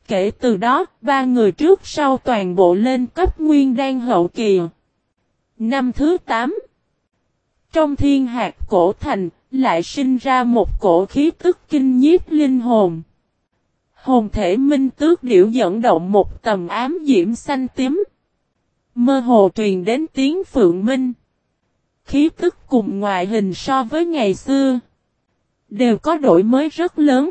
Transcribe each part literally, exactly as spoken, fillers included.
Kể từ đó, ba người trước sau toàn bộ lên cấp nguyên đan hậu kỳ. Năm thứ tám. Trong thiên hạt cổ thành, lại sinh ra một cổ khí tức kinh nhiếp linh hồn. Hồn thể minh tước điểu dẫn động một tầm ám diễm xanh tím. Mơ hồ truyền đến tiếng phượng minh. Khí tức cùng ngoại hình so với ngày xưa đều có đổi mới rất lớn.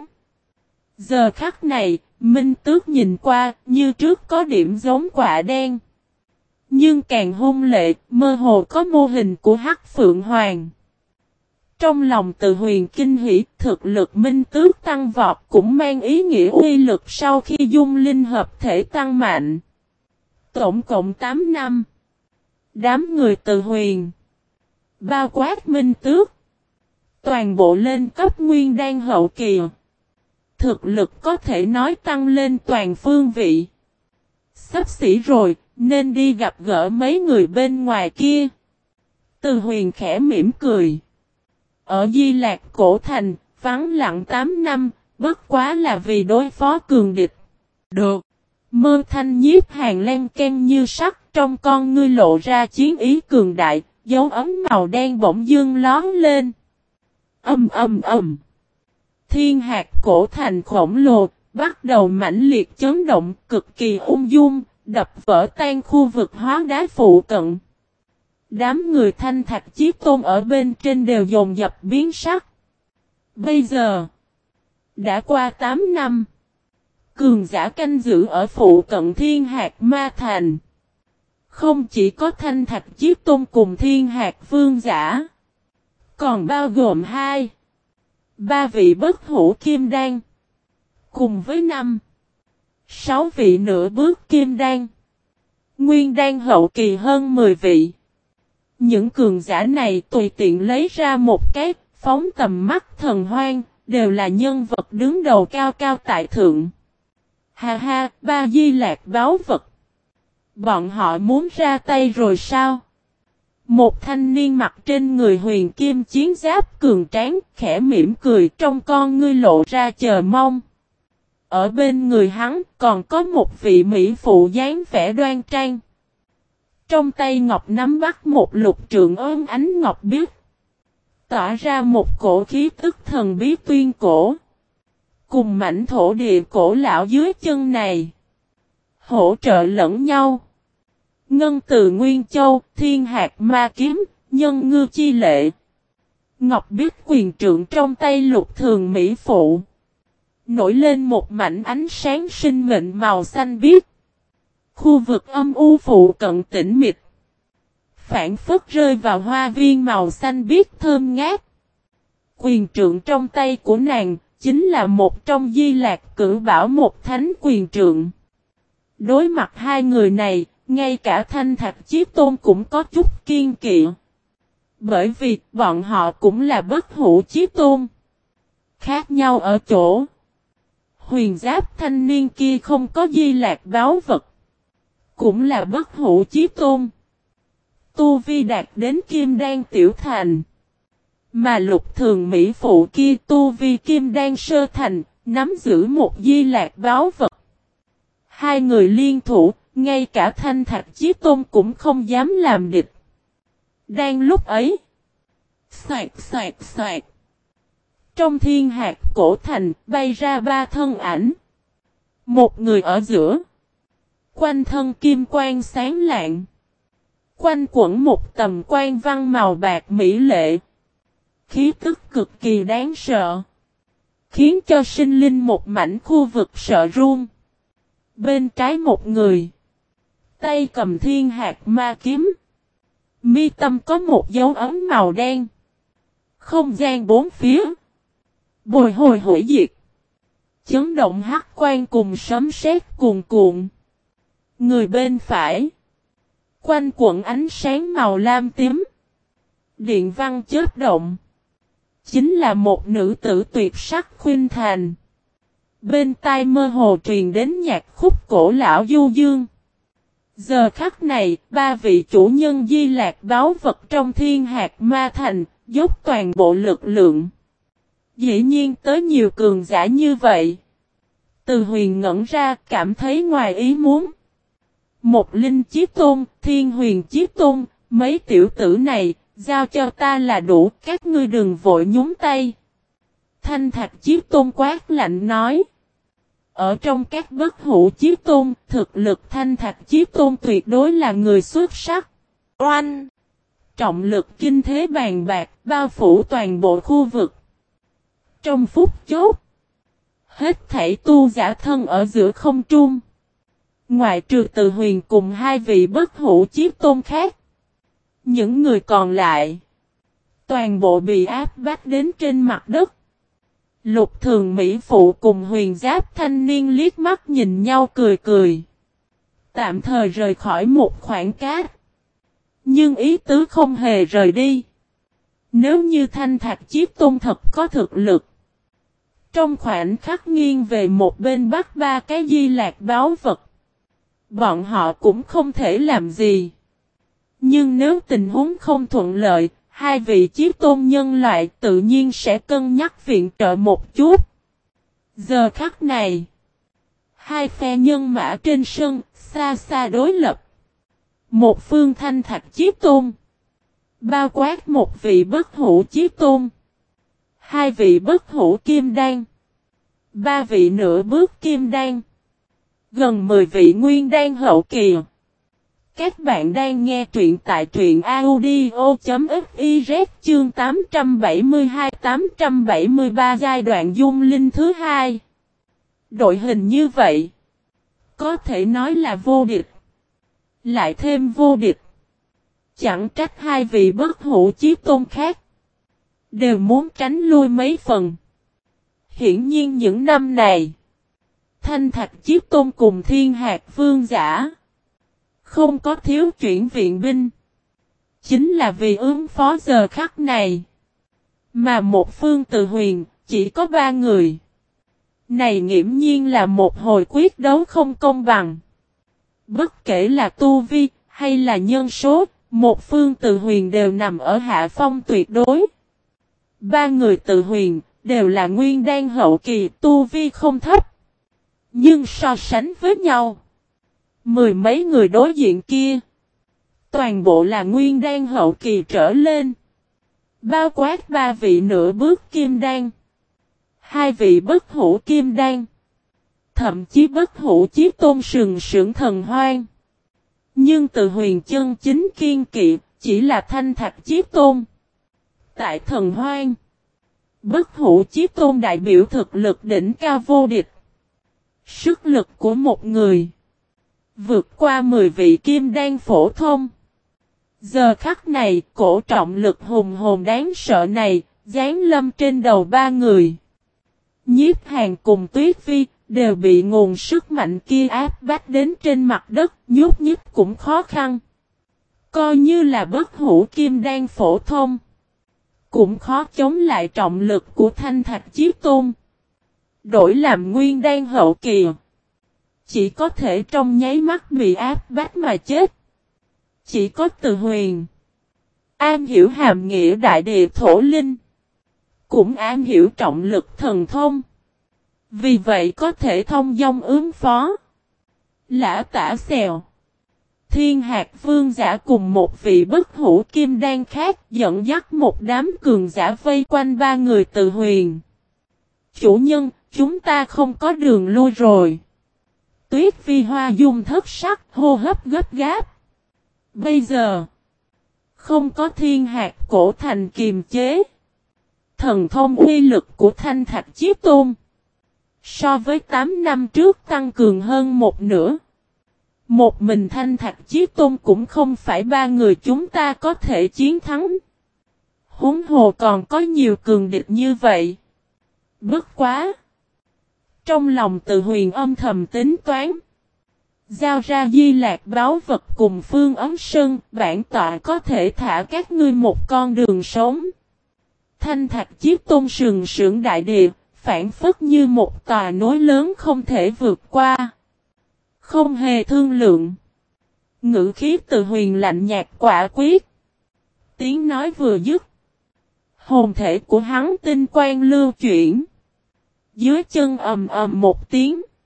Giờ khắc này, minh tước nhìn qua như trước có điểm giống quả đen. Nhưng càng hung lệ, mơ hồ có mô hình của Hắc Phượng Hoàng. Trong lòng Từ Huyền kinh hỉ, thực lực minh tước tăng vọt cũng mang ý nghĩa uy lực sau khi dung linh hợp thể tăng mạnh. Tổng cộng tám năm. Đám người Từ Huyền, bao quát minh tước, toàn bộ lên cấp nguyên đan hậu kỳ. Thực lực có thể nói tăng lên toàn phương vị. Sắp xỉ rồi, nên đi gặp gỡ mấy người bên ngoài kia. Từ Huyền khẽ mỉm cười. Ở Di Lạc Cổ Thành, vắng lặng tám năm, bất quá là vì đối phó cường địch. Được. Mơ thanh nhiếp hàng len ken như sắt, trong con ngươi lộ ra chiến ý cường đại, dấu ấm màu đen bỗng dưng lón lên. Âm âm âm. Thiên hạt cổ thành khổng lồ, bắt đầu mãnh liệt chấn động, cực kỳ ung dung, đập vỡ tan khu vực hóa đá phụ cận. Đám người Thanh Thạch Chí Tôn ở bên trên đều dồn dập biến sắc. Bây giờ, đã qua tám năm, cường giả canh giữ ở phụ cận Thiên Hạt Ma Thành. Không chỉ có Thanh Thạch Chí Tôn cùng Thiên Hạt Vương giả, còn bao gồm hai, ba vị bất hủ kim đan, cùng với năm, sáu vị nửa bước kim đan, nguyên đan hậu kỳ hơn mười vị. Những cường giả này tùy tiện lấy ra một cái, phóng tầm mắt thần hoang, đều là nhân vật đứng đầu cao cao tại thượng. Ha ha, ba di lạc báo vật. Bọn họ muốn ra tay rồi sao? Một thanh niên mặc trên người huyền kim chiến giáp cường tráng, khẽ mỉm cười, trong con ngươi lộ ra chờ mong. Ở bên người hắn còn có một vị mỹ phụ dáng vẻ đoan trang. Trong tay ngọc nắm bắt một lục trượng ôm ánh ngọc biếc, tỏa ra một cổ khí tức thần bí tuyên cổ. Cùng mảnh thổ địa cổ lão dưới chân này, hỗ trợ lẫn nhau. Ngân từ Nguyên Châu, Thiên Hạt Ma Kiếm, Nhân Ngư Chi Lệ. Ngọc biếc quyền trượng trong tay lục thường mỹ phụ, nổi lên một mảnh ánh sáng sinh mệnh màu xanh biếc. Khu vực âm u phụ cận tĩnh mịch, phản phất rơi vào hoa viên màu xanh biếc thơm ngát. Quyền trượng trong tay của nàng chính là một trong di lạc cử bảo một thánh quyền trượng. Đối mặt hai người này, ngay cả Thanh Thạch Chí Tôn cũng có chút kiên kỵ. Bởi vì bọn họ cũng là bất hủ Chí Tôn. Khác nhau ở chỗ, huyền giáp thanh niên kia không có di lạc báo vật, cũng là bất hủ Chí Tôn. Tu vi đạt đến kim đan tiểu thành. Mà lục thường mỹ phụ kia tu vi kim đan sơ thành, nắm giữ một di lạc báo vật. Hai người liên thủ, ngay cả Thanh Thạch Chí Tôn cũng không dám làm địch. Đang lúc ấy, xoạt xoạt xoạt, trong thiên hạt cổ thành bay ra ba thân ảnh. Một người ở giữa, quanh thân kim quang sáng lạng, quanh quẩn một tầm quan văn màu bạc mỹ lệ. Khí tức cực kỳ đáng sợ, khiến cho sinh linh một mảnh khu vực sợ run. Bên trái một người, tay cầm thiên hạt ma kiếm, mi tâm có một dấu ấn màu đen. Không gian bốn phía bồi hồi hủy diệt, chấn động hắc quan cùng sấm sét cuồn cuộn. Người bên phải, quanh quẩn ánh sáng màu lam tím, điện văn chớp động. Chính là một nữ tử tuyệt sắc khuynh thành. Bên tai mơ hồ truyền đến nhạc khúc cổ lão du dương. Giờ khắc này, ba vị chủ nhân di lạc báo vật trong thiên hạt ma thành, dốc toàn bộ lực lượng. Dĩ nhiên tới nhiều cường giả như vậy, Từ Huyền ngẩn ra, cảm thấy ngoài ý muốn. Một Linh Chí Tôn, Thiên Huyền Chí Tôn, mấy tiểu tử này, giao cho ta là đủ, các ngươi đừng vội nhúng tay. Thanh Thạch Chí Tôn quát lạnh nói. Ở trong các bất hủ Chí Tôn, thực lực Thanh Thạch Chí Tôn tuyệt đối là người xuất sắc. Oanh! Trọng lực kinh thế bàn bạc, bao phủ toàn bộ khu vực. Trong phút chốc, hết thảy tu giả thân ở giữa không trung. Ngoại trừ Từ Huyền cùng hai vị bất hủ Chí Tôn khác. Những người còn lại, toàn bộ bị áp bách đến trên mặt đất. Lục Thường Mỹ Phụ cùng Huyền Giáp thanh niên liếc mắt nhìn nhau cười cười. Tạm thời rời khỏi một khoảng cát. Nhưng ý tứ không hề rời đi. Nếu như Thanh Thạch Chiếc Tôn thật có thực lực. Trong khoảnh khắc nghiêng về một bên bắt ba cái di lạc báo vật. Bọn họ cũng không thể làm gì. Nhưng nếu tình huống không thuận lợi, hai vị Chiếc Tôn nhân loại tự nhiên sẽ cân nhắc viện trợ một chút. Giờ khắc này, hai phe nhân mã trên sân, xa xa đối lập. Một phương Thanh Thạch Chiếc Tôn, bao quát một vị bất hủ Chiếc Tôn, hai vị bất hủ Kim Đan, ba vị nửa bước Kim Đan, gần mười vị Nguyên Đan hậu kỳ. Các bạn đang nghe truyện tại truyện audio.fiz chương tám trăm bảy mươi hai tám trăm bảy mươi ba giai đoạn dung linh thứ hai. Đội hình như vậy, có thể nói là vô địch. Lại thêm vô địch. Chẳng trách hai vị bất hủ Chiếc Tôn khác đều muốn tránh lui mấy phần. Hiển nhiên những năm này, Thanh Thạch Chiếc Tôn cùng Thiên Hạc Vương giả không có thiếu chuyển viện binh. Chính là vì ứng phó giờ khắc này. Mà một phương Từ Huyền chỉ có ba người. Này nghiễm nhiên là một hồi quyết đấu không công bằng. Bất kể là tu vi hay là nhân số, một phương Từ Huyền đều nằm ở hạ phong tuyệt đối. Ba người Từ Huyền đều là Nguyên Đan hậu kỳ, tu vi không thấp. Nhưng so sánh với nhau, mười mấy người đối diện kia, toàn bộ là Nguyên Đan hậu kỳ trở lên. Bao quát ba vị nửa bước Kim Đan, hai vị bất hủ Kim Đan, thậm chí bất hủ Chiếc Tôn sừng sững thần hoang. Nhưng Từ Huyền chân chính kiên kỵ chỉ là Thanh Thạch Chiếc Tôn. Tại thần hoang, bất hủ Chiếc Tôn đại biểu thực lực đỉnh cao vô địch. Sức lực của một người vượt qua mười vị Kim Đan phổ thông. Giờ khắc này, cổ trọng lực hùng hồn đáng sợ này, giáng lâm trên đầu ba người. Nhiếp Hàn cùng Tuyết Vi, đều bị nguồn sức mạnh kia áp bách đến trên mặt đất, nhúc nhích cũng khó khăn. Coi như là bất hủ Kim Đan phổ thông, cũng khó chống lại trọng lực của Thanh Thạch Chiếc Tôn. Đổi làm Nguyên Đan hậu kỳ, chỉ có thể trong nháy mắt bị áp bách mà chết. Chỉ có Từ Huyền am hiểu hàm nghĩa đại địa thổ linh, cũng am hiểu trọng lực thần thông. Vì vậy có thể thông dong ứng phó. Lã Tả Xèo, Thiên Hạc Vương giả cùng một vị bất hủ Kim Đan khác dẫn dắt một đám cường giả vây quanh ba người Từ Huyền. Chủ nhân, chúng ta không có đường lui rồi. Tuyết Vi Hoa dung thất sắc, hô hấp gấp gáp. Bây giờ, không có Thiên Hạc cổ thành kiềm chế. Thần thông uy lực của Thanh Thạch Chiếc Tôn so với tám năm trước tăng cường hơn một nửa. Một mình Thanh Thạch Chiếc Tôn cũng không phải ba người chúng ta có thể chiến thắng. Huống hồ còn có nhiều cường địch như vậy. Bất quá, trong lòng Từ Huyền âm thầm tính toán. Giao ra di lạc báo vật cùng Phương Ấm Sơn, bản tọa có thể thả các ngươi một con đường sống. Thanh Thạch Chiếc Tôn sừng sững đại địa, phản phất như một tòa núi lớn không thể vượt qua. Không hề thương lượng. Ngữ khí Từ Huyền lạnh nhạt quả quyết. Tiếng nói vừa dứt, hồn thể của hắn tinh quang lưu chuyển. Dưới chân ầm ầm một tiếng,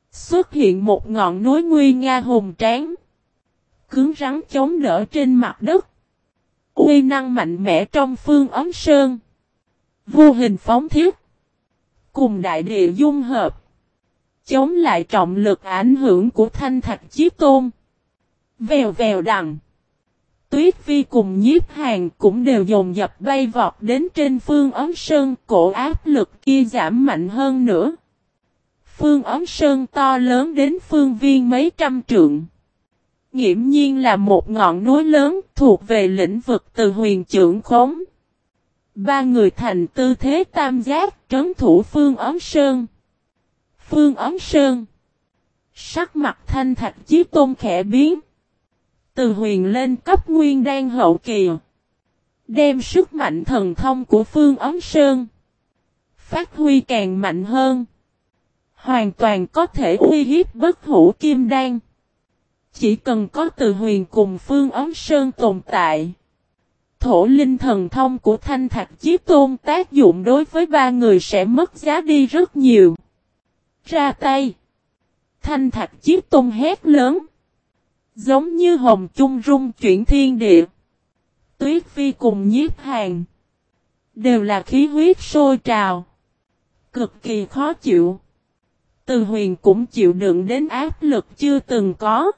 Xuất hiện một ngọn núi nguy nga hùng tráng. Cứng rắn chống đỡ trên mặt đất. Uy năng mạnh mẽ trong Phương Ấm Sơn. Vô hình phóng thiết. Cùng đại địa dung hợp. Chống lại trọng lực ảnh hưởng của Thanh Thạch Chí Tôn. Vèo vèo đằng. Tuyết Phi cùng Nhiếp Hàn cũng đều dồn dập bay vọt đến trên Phương Ấm Sơn. Cổ áp lực kia giảm mạnh hơn nữa. Phương Ấm Sơn to lớn đến phương viên mấy trăm trượng. Nghiễm nhiên là một ngọn núi lớn thuộc về lĩnh vực Từ Huyền trưởng khống. Ba người thành tư thế tam giác trấn thủ Phương Ấm Sơn. Phương Ấm Sơn. Sắc mặt Thanh Thạch Chí Tôn khẽ biến. Từ Huyền lên cấp nguyên đan hậu kỳ. Đem sức mạnh thần thông của Phương Ấm Sơn. Phát huy càng mạnh hơn. Hoàn toàn có thể uy hiếp bất hủ kim đan. Chỉ cần có Từ Huyền cùng Phương Ấm Sơn tồn tại. Thổ linh thần thông của Thanh Thạch Chí Tôn tác dụng đối với ba người sẽ mất giá đi rất nhiều. Ra tay. Thanh Thạch Chí Tôn hét lớn. Giống như hồng chung rung chuyển thiên địa. Tuyết Phi cùng Nhiếp Hàn. Đều là khí huyết sôi trào. Cực kỳ khó chịu. Từ Huyền cũng chịu đựng đến áp lực chưa từng có.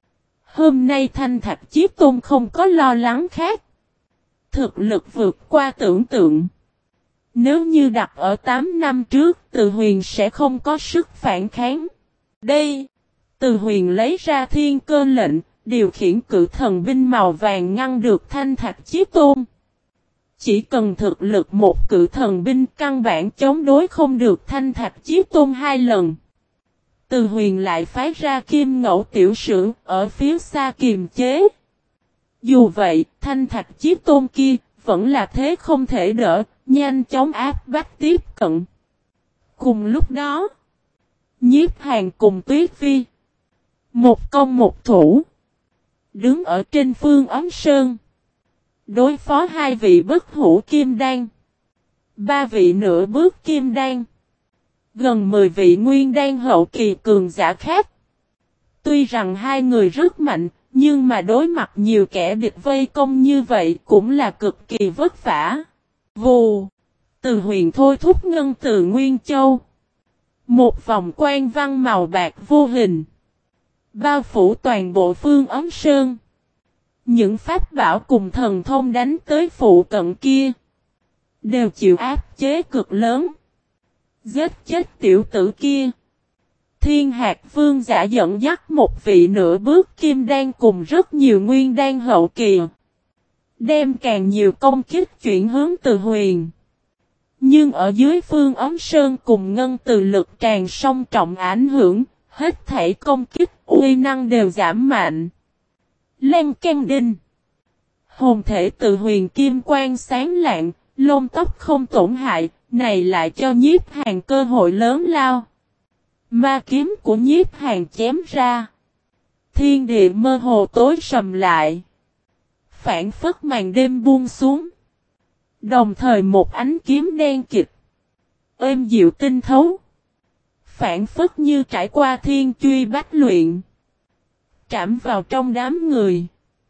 Hôm nay Thanh Thạch Chí Tôn không có lo lắng khác. Thực lực vượt qua tưởng tượng. Nếu như đặt ở tám năm trước, Từ Huyền sẽ không có sức phản kháng. Đây, Từ Huyền lấy ra thiên cơ lệnh, điều khiển cự thần binh màu vàng ngăn được Thanh Thạch Chí Tôn. Chỉ cần thực lực một cự thần binh căn bản chống đối không được Thanh Thạch Chí Tôn hai lần. Từ Huyền lại phái ra Kim Ngẫu tiểu sử ở phía xa kiềm chế. Dù vậy, Thanh Thạch Chí Tôn kia vẫn là thế không thể đỡ, nhanh chóng áp bách tiếp cận. Cùng lúc đó, Nhiếp Hàn cùng Tuyết Phi, một công một thủ, đứng ở trên Phương Ấm Sơn, đối phó hai vị bất hủ kim đan, ba vị nửa bước kim đan, gần mười vị nguyên đan hậu kỳ cường giả khác. Tuy rằng hai người rất mạnh, nhưng mà đối mặt nhiều kẻ địch vây công như vậy cũng là cực kỳ vất vả. Vù! Từ Huyền thôi thúc ngân từ Nguyên Châu. Một vòng quan văn màu bạc vô hình. Bao phủ toàn bộ Phương Ấm Sơn. Những pháp bảo cùng thần thông đánh tới phụ cận kia. Đều chịu áp chế cực lớn. Giết chết tiểu tử kia. Thiên Hạc Vương giả dẫn dắt một vị nửa bước kim đan cùng rất nhiều nguyên đan hậu kỳ. Đem càng nhiều công kích chuyển hướng Từ Huyền. Nhưng ở dưới Phương Ấm Sơn cùng ngân từ lực tràn song trọng ảnh hưởng, hết thảy công kích uy năng đều giảm mạnh. Len can đinh. Hồn thể Từ Huyền kim quang sáng lạng, lông tóc không tổn hại, này lại cho Nhiếp Hàn cơ hội lớn lao. Ma kiếm của Nhiếp Hàn chém ra. Thiên địa mơ hồ tối sầm lại. Phản phất màn đêm buông xuống. Đồng thời một ánh kiếm đen kịch. Êm dịu tinh thấu. Phản phất như trải qua thiên truy bách luyện. Trảm vào trong đám người.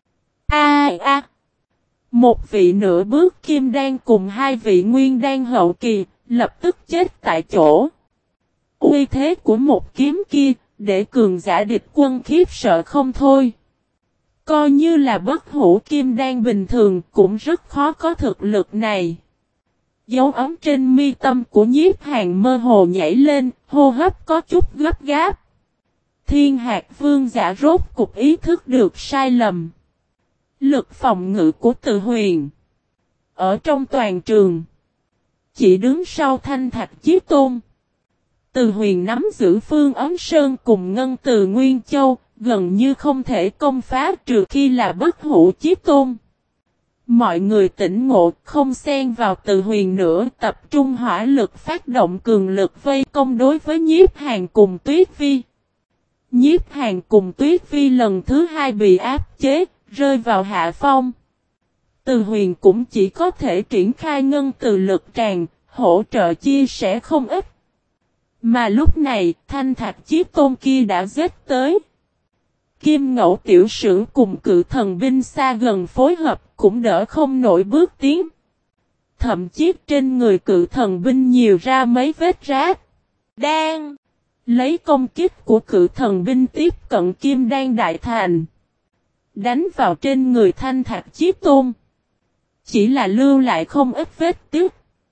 A a. Một vị nửa bước kim đan cùng hai vị nguyên đan hậu kỳ, lập tức chết tại chỗ. Uy thế của một kiếm kia, để cường giả địch quân khiếp sợ không thôi. Coi như là bất hủ kim đan bình thường cũng rất khó có thực lực này. Dấu ấm trên mi tâm của Nhiếp Hàn mơ hồ nhảy lên, hô hấp có chút gấp gáp. Thiên Hạc Vương giả rốt cục ý thức được sai lầm. Lực phòng ngự của Từ Huyền. Ở trong toàn trường. Chỉ đứng sau Thanh Thạch Chí Tôn. Từ Huyền nắm giữ Phương Ấm Sơn cùng ngân từ Nguyên Châu, gần như không thể công phá trừ khi là bất hủ Chí Tôn. Mọi người tỉnh ngộ, không xen vào Từ Huyền nữa, tập trung hỏa lực phát động cường lực vây công đối với Nhiếp Hàn cùng Tuyết Phi. Nhiếp Hàn cùng Tuyết Phi lần thứ hai bị áp chế, rơi vào hạ phong. Từ Huyền cũng chỉ có thể triển khai ngân từ lực tràn, hỗ trợ chia sẻ không ít. Mà lúc này, Thanh Thạch Chí Tôn kia đã giết tới. Kim Ngẫu Tiểu Sử cùng cự thần binh xa gần phối hợp cũng đỡ không nổi bước tiến. Thậm chí trên người cự thần binh nhiều ra mấy vết rách. Đang lấy công kích của cự thần binh tiếp cận Kim Đan Đại Thành. Đánh vào trên người Thanh Thạch Chí Tôn. Chỉ là lưu lại không ít vết tiếc.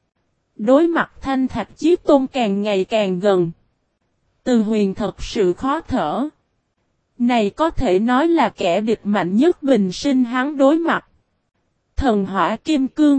Đối mặt Thanh Thạch Chí Tôn càng ngày càng gần. Từ Huyền thật sự khó thở. Này có thể nói là kẻ địch mạnh nhất bình sinh hắn đối mặt. Thần hỏa kim cương.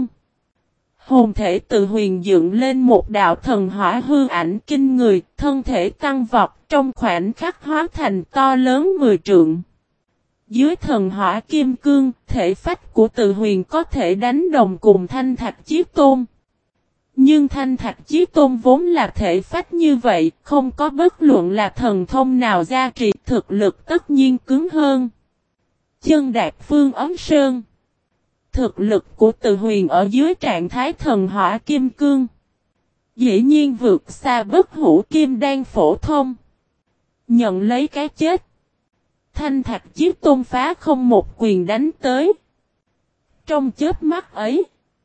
Hồn thể Từ Huyền dựng lên một đạo thần hỏa hư ảnh kinh người, thân thể tăng vọt trong khoảnh khắc hóa thành to lớn mười trượng. Dưới thần hỏa kim cương, thể phách của Từ Huyền có thể đánh đồng cùng Thanh Thạch Chí Tôn. Nhưng Thanh Thạch Chí Tôn vốn là thể phách như vậy, không có bất luận là thần thông nào gia trì, thực lực tất nhiên cứng hơn. Chân đạp phương ấm sơn. Thực lực của Từ Huyền ở dưới trạng thái thần hỏa kim cương. Dĩ nhiên vượt xa bất hủ kim đan phổ thông. Nhận lấy cái chết. Thanh Thạch Chí Tôn phá không một quyền đánh tới. Trong chớp mắt ấy.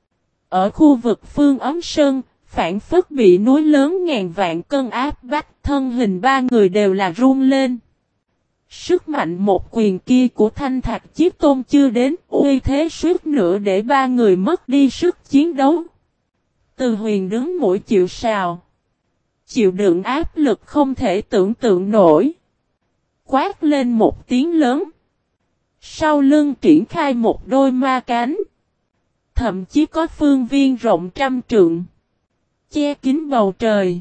Ở khu vực phương ấm sơn, phản phất bị núi lớn ngàn vạn cân áp bách, thân hình ba người đều là run lên. Sức mạnh một quyền kia của Thanh Thạch Chí Tôn chưa đến, uy thế suýt nữa để ba người mất đi sức chiến đấu. Từ Huyền đứng mũi chịu sào. Chịu đựng áp lực không thể tưởng tượng nổi. Quát lên một tiếng lớn. Sau lưng triển khai một đôi ma cánh. Thậm chí có phương viên rộng trăm trượng. Che kín bầu trời.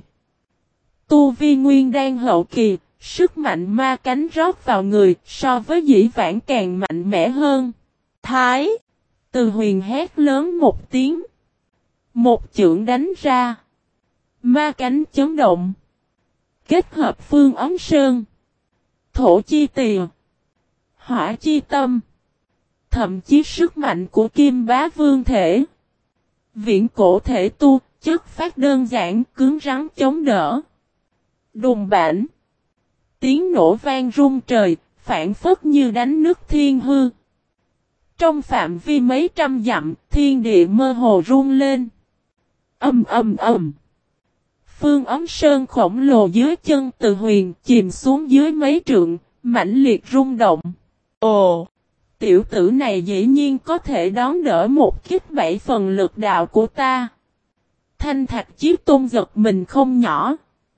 Tu vi nguyên đan hậu kỳ, sức mạnh ma cánh rót vào người so với dĩ vãng càng mạnh mẽ hơn. Thái! Từ Huyền hét lớn một tiếng. Một chưởng đánh ra. Ma cánh chấn động. Kết hợp phương ấm sơn. Thổ chi tìa. Hỏa chi tâm. Thậm chí sức mạnh của Kim Bá Vương thể. Viễn cổ thể tu, chất phát đơn giản, cứng rắn chống đỡ. Đùng bản. Tiếng nổ vang rung trời, phản phất như đánh nước thiên hư. Trong phạm vi mấy trăm dặm, thiên địa mơ hồ rung lên. Âm âm âm. Phương ấm sơn khổng lồ dưới chân Từ Huyền chìm xuống dưới mấy trượng, mãnh liệt rung động. Ồ! Tiểu tử này dĩ nhiên có thể đón đỡ một kích bảy phần lực đạo của ta. Thanh Thạch Chí Tôn giật mình không nhỏ.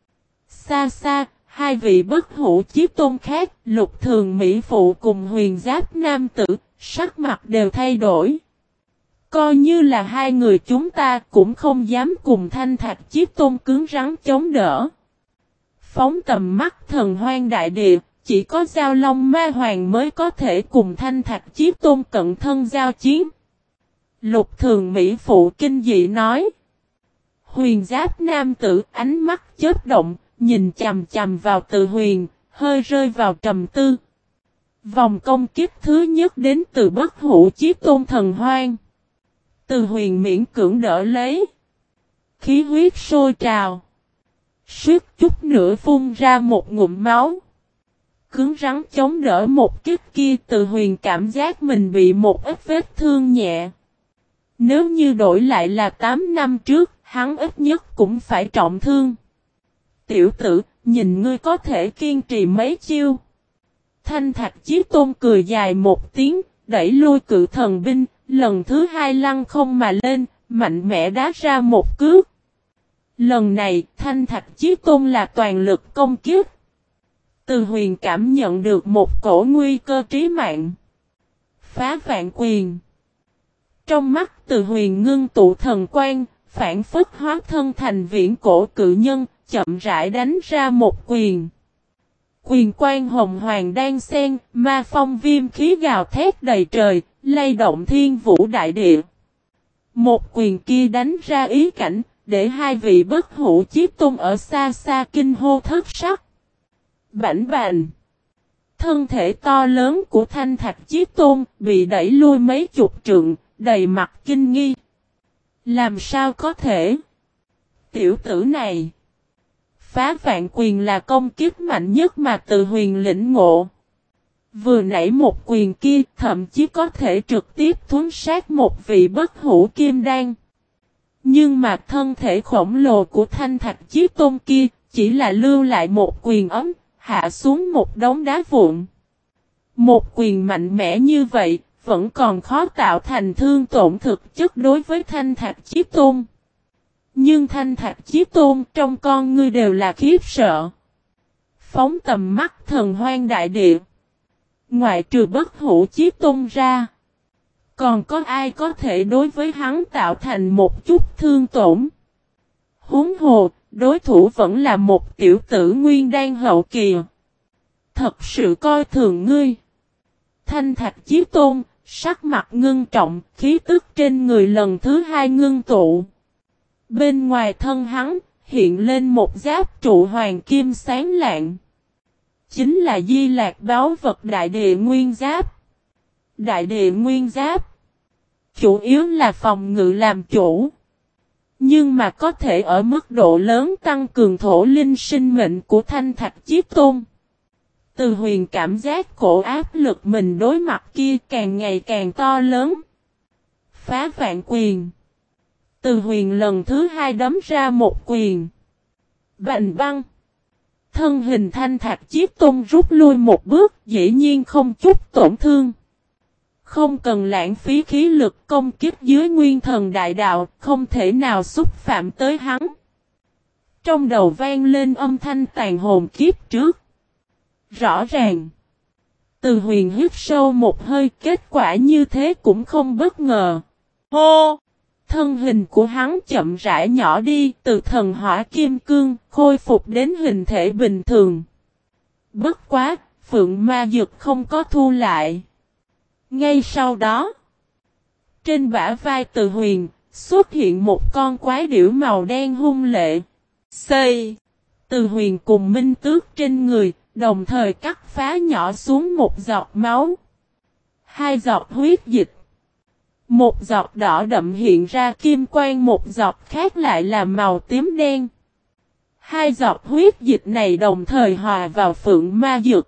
Xa xa, hai vị bất hủ Chí Tôn khác, Lục Thường Mỹ Phụ cùng Huyền Giáp Nam Tử, sắc mặt đều thay đổi. Coi như là hai người chúng ta cũng không dám cùng Thanh Thạch Chí Tôn cứng rắn chống đỡ. Phóng tầm mắt thần hoang đại địa. Chỉ có Giao Long Ma Hoàng mới có thể cùng Thanh Thạch Chí Tôn cận thân giao chiến. Lục Thường Mỹ Phụ kinh dị nói. Huyền Giáp Nam Tử ánh mắt chớp động, nhìn chằm chằm vào Từ Huyền, hơi rơi vào trầm tư. Vòng công kích thứ nhất đến từ bất hủ Chí Tôn thần hoang. Từ Huyền miễn cưỡng đỡ lấy. Khí huyết sôi trào. Suýt chút nữa phun ra một ngụm máu. Cứng rắn chống đỡ một kích kia, Từ Huyền cảm giác mình bị một ít vết thương nhẹ. Nếu như đổi lại là tám năm trước, hắn ít nhất cũng phải trọng thương. Tiểu tử, nhìn ngươi có thể kiên trì mấy chiêu. Thanh Thạch Chí Tôn cười dài một tiếng, đẩy lui cự thần binh, lần thứ hai lăn không mà lên, mạnh mẽ đá ra một cước. Lần này, Thanh Thạch Chí Tôn là toàn lực công kích. Từ Huyền cảm nhận được một cổ nguy cơ trí mạng. Phá vạn quyền. Trong mắt Từ Huyền ngưng tụ thần quang, phản phất hóa thân thành viễn cổ cự nhân, chậm rãi đánh ra một quyền. Quyền quang hồng hoàng đang xen, ma phong viêm khí gào thét đầy trời, lay động thiên vũ đại địa. Một quyền kia đánh ra ý cảnh, để hai vị bất hủ Chí Tôn ở xa xa kinh hô thất sắc. Bảnh bành. Thân thể to lớn của Thanh Thạch Chí Tôn bị đẩy lui mấy chục trượng, đầy mặt kinh nghi. Làm sao có thể? Tiểu tử này. Phá vạn quyền là công kích mạnh nhất mà Từ Huyền lĩnh ngộ. Vừa nãy một quyền kia thậm chí có thể trực tiếp thuấn sát một vị bất hủ kim đan. Nhưng mà thân thể khổng lồ của Thanh Thạch Chí Tôn kia chỉ là lưu lại một quyền ấm, hạ xuống một đống đá vụn. Một quyền mạnh mẽ như vậy, vẫn còn khó tạo thành thương tổn thực chất đối với Thanh Thạch Chí Tôn. Nhưng Thanh Thạch Chí Tôn trong con ngươi đều là khiếp sợ. Phóng tầm mắt thần hoang đại địa. Ngoại trừ bất hủ Chí Tôn ra. Còn có ai có thể đối với hắn tạo thành một chút thương tổn? Huống hồ, đối thủ vẫn là một tiểu tử nguyên đan hậu kỳ. Thật sự coi thường ngươi. Thanh Thạch Chí Tôn, sắc mặt ngưng trọng, khí tức trên người lần thứ hai ngưng tụ. Bên ngoài thân hắn, hiện lên một giáp trụ hoàng kim sáng lạng. Chính là Di Lạc báu vật Đại Địa Nguyên Giáp. Đại Địa Nguyên Giáp chủ yếu là phòng ngự làm chủ. Nhưng mà có thể ở mức độ lớn tăng cường thổ linh sinh mệnh của Thanh Thạch Chí Tôn. Từ Huyền cảm giác cổ áp lực mình đối mặt kia càng ngày càng to lớn. Phá vạn quyền. Từ Huyền lần thứ hai đấm ra một quyền. Bành băng. Thân hình Thanh Thạch Chí Tôn rút lui một bước, dĩ nhiên không chút tổn thương. Không cần lãng phí khí lực công kích dưới nguyên thần đại đạo, không thể nào xúc phạm tới hắn. Trong đầu vang lên âm thanh tàn hồn kiếp trước. Rõ ràng. Từ Huyền hít sâu một hơi, kết quả như thế cũng không bất ngờ. Hô! Thân hình của hắn chậm rãi nhỏ đi, từ thần hỏa kim cương, khôi phục đến hình thể bình thường. Bất quá, Phượng Ma Dực không có thu lại. Ngay sau đó, trên bả vai Từ Huyền, xuất hiện một con quái điểu màu đen hung lệ. Xây! Từ Huyền cùng Minh Tước trên người, đồng thời cắt phá nhỏ xuống một giọt máu. Hai giọt huyết dịch. Một giọt đỏ đậm hiện ra kim quang, một giọt khác lại là màu tím đen. Hai giọt huyết dịch này đồng thời hòa vào Phượng Ma Dực.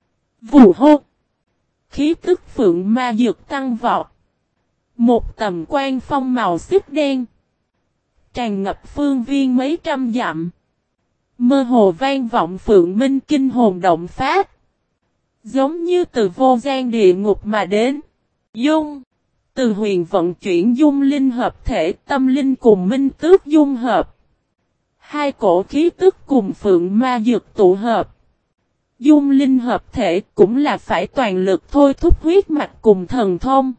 Vù hô! Khí tức Phượng Ma Dực tăng vọt. Một tầm quang phong màu xích đen. Tràn ngập phương viên mấy trăm dặm. Mơ hồ vang vọng Phượng Minh kinh hồn động phát. Giống như từ vô gian địa ngục mà đến. Dung. Từ Huyền vận chuyển dung linh hợp thể, tâm linh cùng Minh Tước dung hợp. Hai cổ khí tức cùng Phượng Ma Dực tụ hợp. Dung linh hợp thể cũng là phải toàn lực thôi thúc huyết mạch cùng thần thông.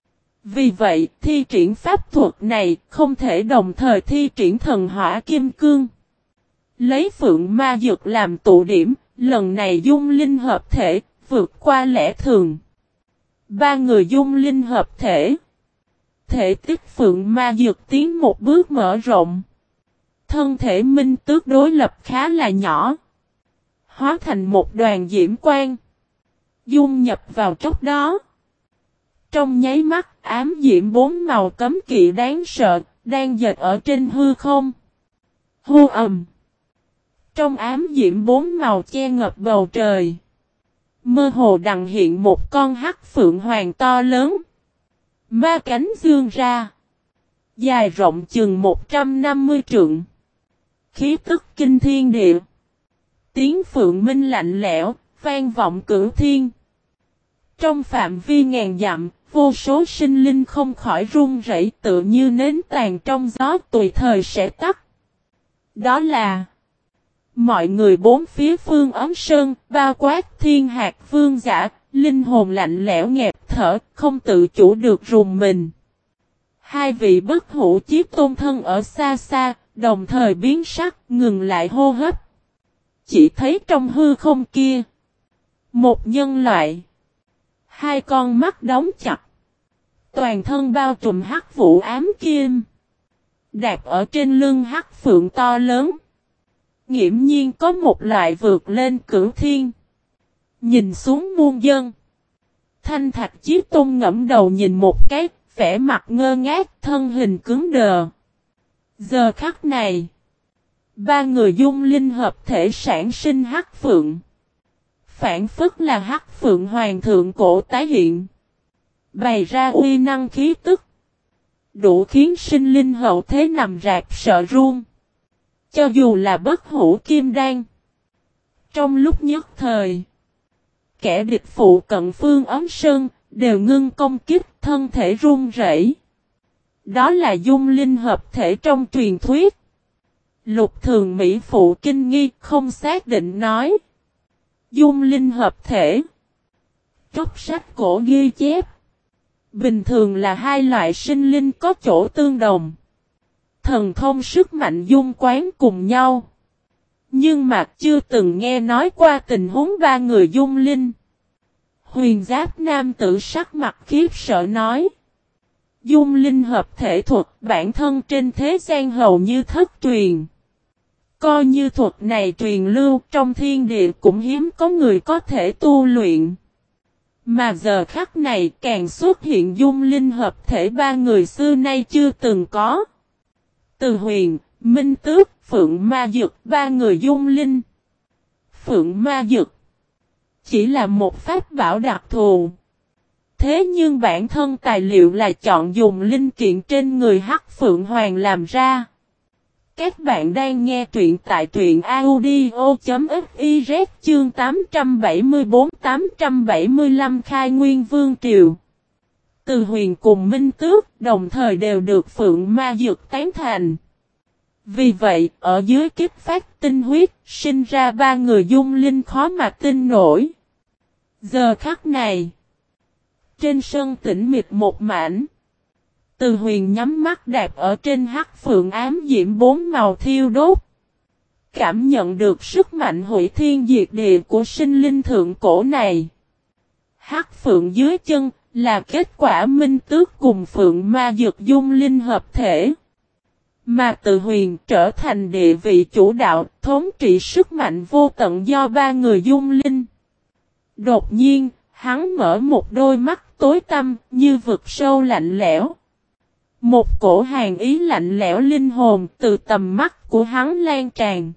Vì vậy, thi triển pháp thuật này không thể đồng thời thi triển thần hỏa kim cương. Lấy Phượng Ma Dực làm tụ điểm, lần này dung linh hợp thể, vượt qua lẽ thường. Ba người dung linh hợp thể. Thể tích Phượng Ma Dực tiến một bước mở rộng. Thân thể Minh Tước đối lập khá là nhỏ. Hóa thành một đoàn diễm quang. Dung nhập vào trong đó. Trong nháy mắt ám diễm bốn màu cấm kỵ đáng sợ, đang dệt ở trên hư không. Hô ầm. Trong ám diễm bốn màu che ngập bầu trời. Mơ hồ đằng hiện một con hắc phượng hoàng to lớn. Ma cánh dương ra. Dài rộng chừng một trăm năm mươi trượng. Khí tức kinh thiên địa. Tiếng phượng minh lạnh lẽo, vang vọng cửu thiên. Trong phạm vi ngàn dặm, vô số sinh linh không khỏi run rẩy tự như nến tàn trong gió tùy thời sẽ tắt. Đó là mọi người bốn phía Phương Ấm Sơn, bao quát thiên hạt vương giả, linh hồn lạnh lẽo nghẹt thở, không tự chủ được rùng mình. Hai vị bất hủ chí tôn thân ở xa xa, đồng thời biến sắc, ngừng lại hô hấp. Chỉ thấy trong hư không kia, một nhân loại, hai con mắt đóng chặt, toàn thân bao trùm hắc vụ ám kim, đạp ở trên lưng hắc phượng to lớn. Nghiễm nhiên có một loại vượt lên cửu thiên. Nhìn xuống muôn dân. Thanh Thạch Chí Tôn ngẫm đầu nhìn một cái, vẻ mặt ngơ ngác, thân hình cứng đờ. Giờ khắc này, Ba người dung linh hợp thể sản sinh hắc phượng. Phản phất là hắc phượng hoàng thượng cổ tái hiện. Bày ra uy năng khí tức. Đủ khiến sinh linh hậu thế nằm rạp sợ run. Cho dù là bất hủ kim đan. Trong lúc nhất thời. Kẻ địch phụ cận Phương Ấm Sơn. Đều ngưng công kích thân thể run rẩy. Đó là dung linh hợp thể trong truyền thuyết. Lục Thường Mỹ phụ kinh nghi không xác định nói. Dung linh hợp thể. Tróc sách cổ ghi chép. Bình thường là hai loại sinh linh có chỗ tương đồng. Thần thông sức mạnh dung quán cùng nhau. Nhưng mà chưa từng nghe nói qua tình huống ba người dung linh. Huyền giáp nam tử sắc mặt khiếp sợ nói. Dung linh hợp thể thuật bản thân trên thế gian hầu như thất truyền. Coi như thuật này truyền lưu trong thiên địa cũng hiếm có người có thể tu luyện. Mà giờ khắc này càng xuất hiện dung linh hợp thể ba người xưa nay chưa từng có. Từ Huyền, Minh Tước, Phượng Ma Dực ba người dung linh. Phượng Ma Dực chỉ là một pháp bảo đặc thù. Thế nhưng bản thân tài liệu là chọn dùng linh kiện trên người Hắc Phượng Hoàng làm ra. Các bạn đang nghe truyện tại truyện audio.fiz chương tám trăm bảy mươi tư tám trăm bảy mươi lăm Khai Nguyên Vương Triều. Từ Huyền cùng Minh Tước đồng thời đều được Phượng Ma Dực tán thành. Vì vậy, ở dưới kiếp phát tinh huyết, sinh ra ba người dung linh khó mà tin nổi. Giờ khắc này, trên sân tĩnh mịch một mảnh, Từ Huyền nhắm mắt đạp ở trên hắc phượng ám diễm bốn màu thiêu đốt. Cảm nhận được sức mạnh hủy thiên diệt địa của sinh linh thượng cổ này. Hắc phượng dưới chân là kết quả Minh Tước cùng Phượng Ma Dực dung linh hợp thể. Mà Từ Huyền trở thành địa vị chủ đạo thống trị sức mạnh vô tận do ba người dung linh. Đột nhiên, hắn mở một đôi mắt tối tăm như vực sâu lạnh lẽo. Một cổ hàn ý lạnh lẽo linh hồn từ tầm mắt của hắn lan tràn.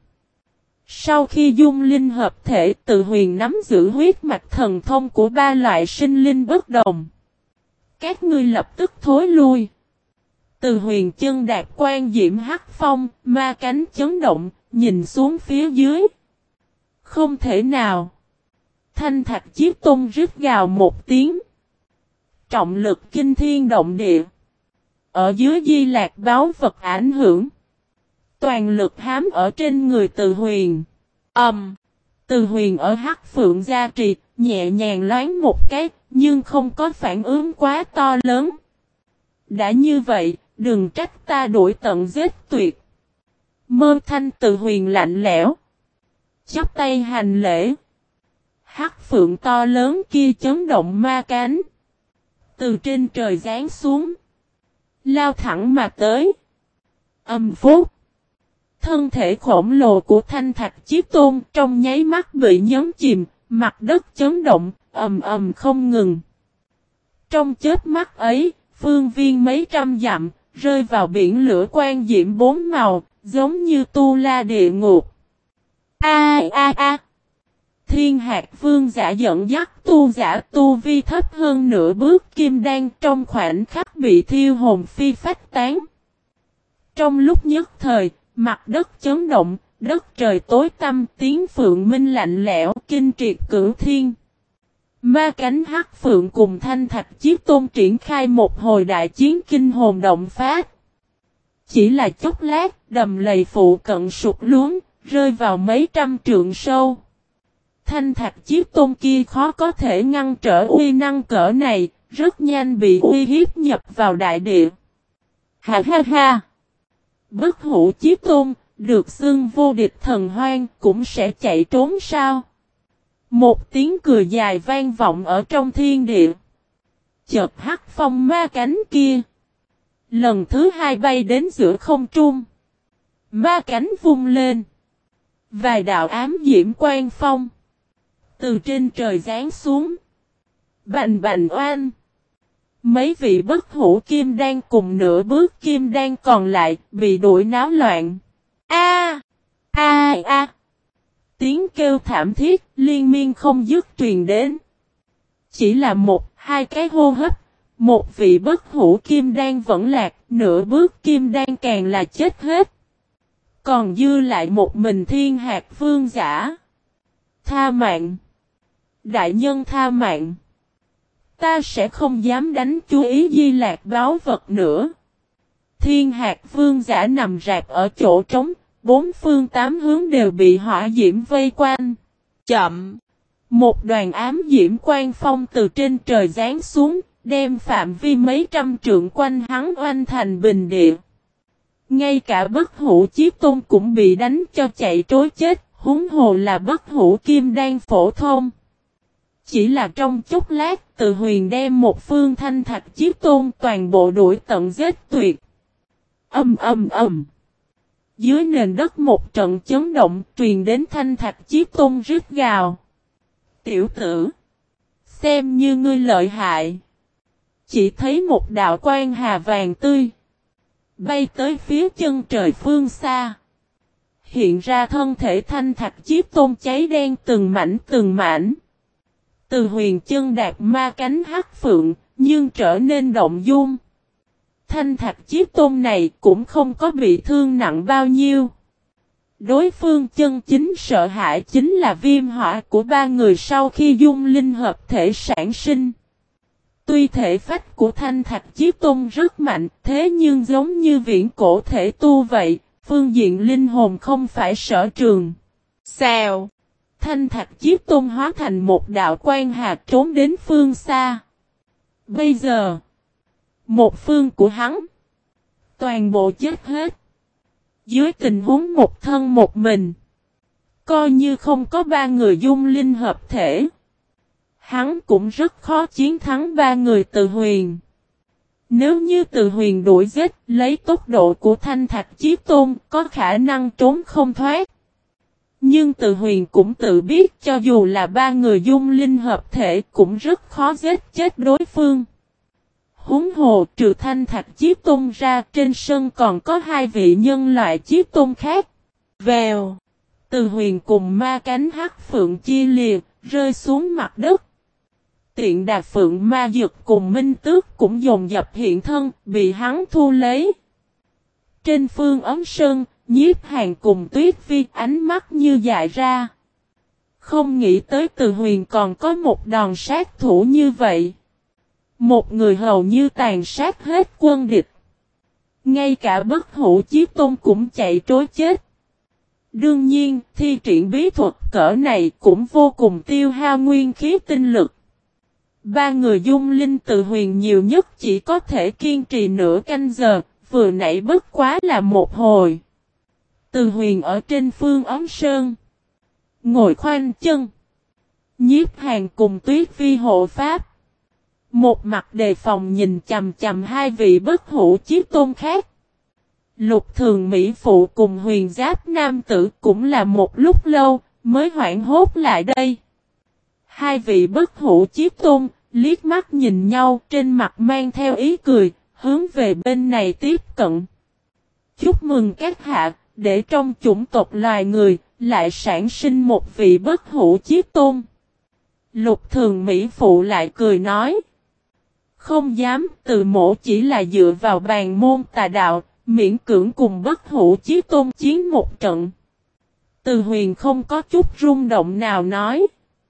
Sau khi dung linh hợp thể, Từ Huyền nắm giữ huyết mạch thần thông của ba loại sinh linh bất đồng. Các ngươi lập tức thối lui. Từ Huyền chân đạp quan diễm hắc phong, ma cánh chấn động, nhìn xuống phía dưới. Không thể nào. Thanh Thạch Chiếc Tôn rít gào một tiếng. Trọng lực kinh thiên động địa. Ở dưới Di Lạc báo vật ảnh hưởng. Toàn lực hám ở trên người Từ Huyền. Ầm. Um, Từ Huyền ở hắc phượng gia trì, nhẹ nhàng loáng một cái, nhưng không có phản ứng quá to lớn. Đã như vậy, đừng trách ta đuổi tận giết tuyệt. Mơ thanh Từ Huyền lạnh lẽo. Chắp tay hành lễ. Hắc phượng to lớn kia chấn động ma cánh. Từ trên trời giáng xuống. Lao thẳng mà tới. Âm phúc. Thân thể khổng lồ của Thanh Thạch Chiếc Tôn trong nháy mắt bị nhấn chìm, mặt đất chấn động, ầm ầm không ngừng. Trong chớp mắt ấy, phương viên mấy trăm dặm, rơi vào biển lửa quan diễm bốn màu, giống như tu la địa ngục. A a a. Thiên Hạc Vương giả dẫn dắt tu giả tu vi thấp hơn nửa bước kim đan trong khoảnh khắc bị thiêu hồn phi phách tán. Trong lúc nhất thời, mặt đất chấn động, đất trời tối tăm, tiếng phượng minh lạnh lẽo, kinh triệt cửu thiên. Ma cánh hắc phượng cùng Thanh Thạch Chiếc Tôn triển khai một hồi đại chiến kinh hồn động phát. Chỉ là chốc lát, đầm lầy phụ cận sụt lún, rơi vào mấy trăm trượng sâu. Thanh Thạch Chiếc Tôn kia khó có thể ngăn trở uy năng cỡ này, rất nhanh bị uy hiếp nhập vào đại địa. Ha ha ha! Bất hủ Chiếc Tôn, được xưng vô địch thần hoang, cũng sẽ chạy trốn sao? Một tiếng cười dài vang vọng ở trong thiên địa. Chợt hắc phong ma cánh kia. Lần thứ hai bay đến giữa không trung. Ma cánh vung lên. Vài đạo ám diễm quang phong. Từ trên trời giáng xuống. Bành bành oan. Mấy vị bất hủ kim đan cùng nửa bước kim đan còn lại bị đuổi náo loạn. A! A a. Tiếng kêu thảm thiết, liên miên không dứt truyền đến. Chỉ là một, hai cái hô hấp, một vị bất hủ kim đan vẫn lạc, nửa bước kim đan càng là chết hết. Còn dư lại một mình Thiên Hạc Vương giả. Tha mạng. Đại nhân tha mạng. Ta sẽ không dám đánh chú ý Di Lạc báo vật nữa. Thiên Hạc Vương giả nằm rạp ở chỗ trống, bốn phương tám hướng đều bị hỏa diễm vây quanh. Chậm. Một đoàn ám diễm quang phong từ trên trời giáng xuống, đem phạm vi mấy trăm trượng quanh hắn oanh thành bình địa. Ngay cả bất hủ Chí Tôn cũng bị đánh cho chạy trối chết, huống hồ là bất hủ kim đan phổ thông. Chỉ là trong chốc lát, Từ Huyền đem một phương Thanh Thạch Chí Tôn toàn bộ đuổi tận giết tuyệt. Âm âm âm. Dưới nền đất một trận chấn động truyền đến Thanh Thạch Chí Tôn rít gào. Tiểu tử, xem như ngươi lợi hại. Chỉ thấy một đạo quang hà vàng tươi bay tới phía chân trời phương xa. Hiện ra thân thể Thanh Thạch Chí Tôn cháy đen từng mảnh từng mảnh. Từ Huyền chân đạp ma cánh hắc phượng, nhưng trở nên động dung. Thanh Thạch Chí Tôn này cũng không có bị thương nặng bao nhiêu. Đối phương chân chính sợ hãi chính là viêm hỏa của ba người sau khi dung linh hợp thể sản sinh. Tuy thể phách của Thanh Thạch Chí Tôn rất mạnh, thế nhưng giống như viễn cổ thể tu vậy, phương diện linh hồn không phải sở trường. Xèo! Thanh Thạch Chí Tôn hóa thành một đạo quang hà trốn đến phương xa. Bây giờ, một phương của hắn, toàn bộ chết hết. Dưới tình huống một thân một mình, coi như không có ba người dung linh hợp thể, hắn cũng rất khó chiến thắng ba người Từ Huyền. Nếu như Từ Huyền đuổi giết, lấy tốc độ của Thanh Thạch Chí Tôn, có khả năng trốn không thoát. Nhưng Từ Huyền cũng tự biết cho dù là ba người dung linh hợp thể cũng rất khó giết chết đối phương. Huống hồ trừ Thanh Thạch Chí Tôn ra, trên sân còn có hai vị nhân loại Chí Tôn khác. Vèo. Từ Huyền cùng ma cánh hắc phượng chia lìa, rơi xuống mặt đất. Tiện Đà Phượng Ma Dực cùng Minh Tước cũng dồn dập hiện thân, bị hắn thu lấy. Trên phương ấm sơn, Nhiếp Hàn cùng Tuyết Vi ánh mắt như dại ra. Không nghĩ tới Từ Huyền còn có một đòn sát thủ như vậy. Một người hầu như tàn sát hết quân địch. Ngay cả bất hủ Chí Tôn cũng chạy trối chết. Đương nhiên, thi triển bí thuật cỡ này cũng vô cùng tiêu hao nguyên khí tinh lực. Ba người dung linh Từ Huyền nhiều nhất chỉ có thể kiên trì nửa canh giờ, vừa nãy bất quá là một hồi. Từ Huyền ở trên phương ấm sơn, ngồi khoanh chân. Nhiếp Hàn cùng Tuyết Vi hộ pháp. Một mặt đề phòng nhìn chầm chầm hai vị bất hủ Chí Tôn khác. Lục Thường Mỹ Phụ cùng Huyền Giáp Nam Tử cũng là một lúc lâu, mới hoảng hốt lại đây. Hai vị bất hủ Chí Tôn, liếc mắt nhìn nhau trên mặt mang theo ý cười, hướng về bên này tiếp cận. Chúc mừng các hạ, để trong chủng tộc loài người, lại sản sinh một vị bất hủ Chí Tôn. Lục Thường Mỹ Phụ lại cười nói. Không dám, Từ mỗ chỉ là dựa vào bàn môn tà đạo, miễn cưỡng cùng bất hủ Chí Tôn chiến một trận. Từ Huyền không có chút rung động nào nói.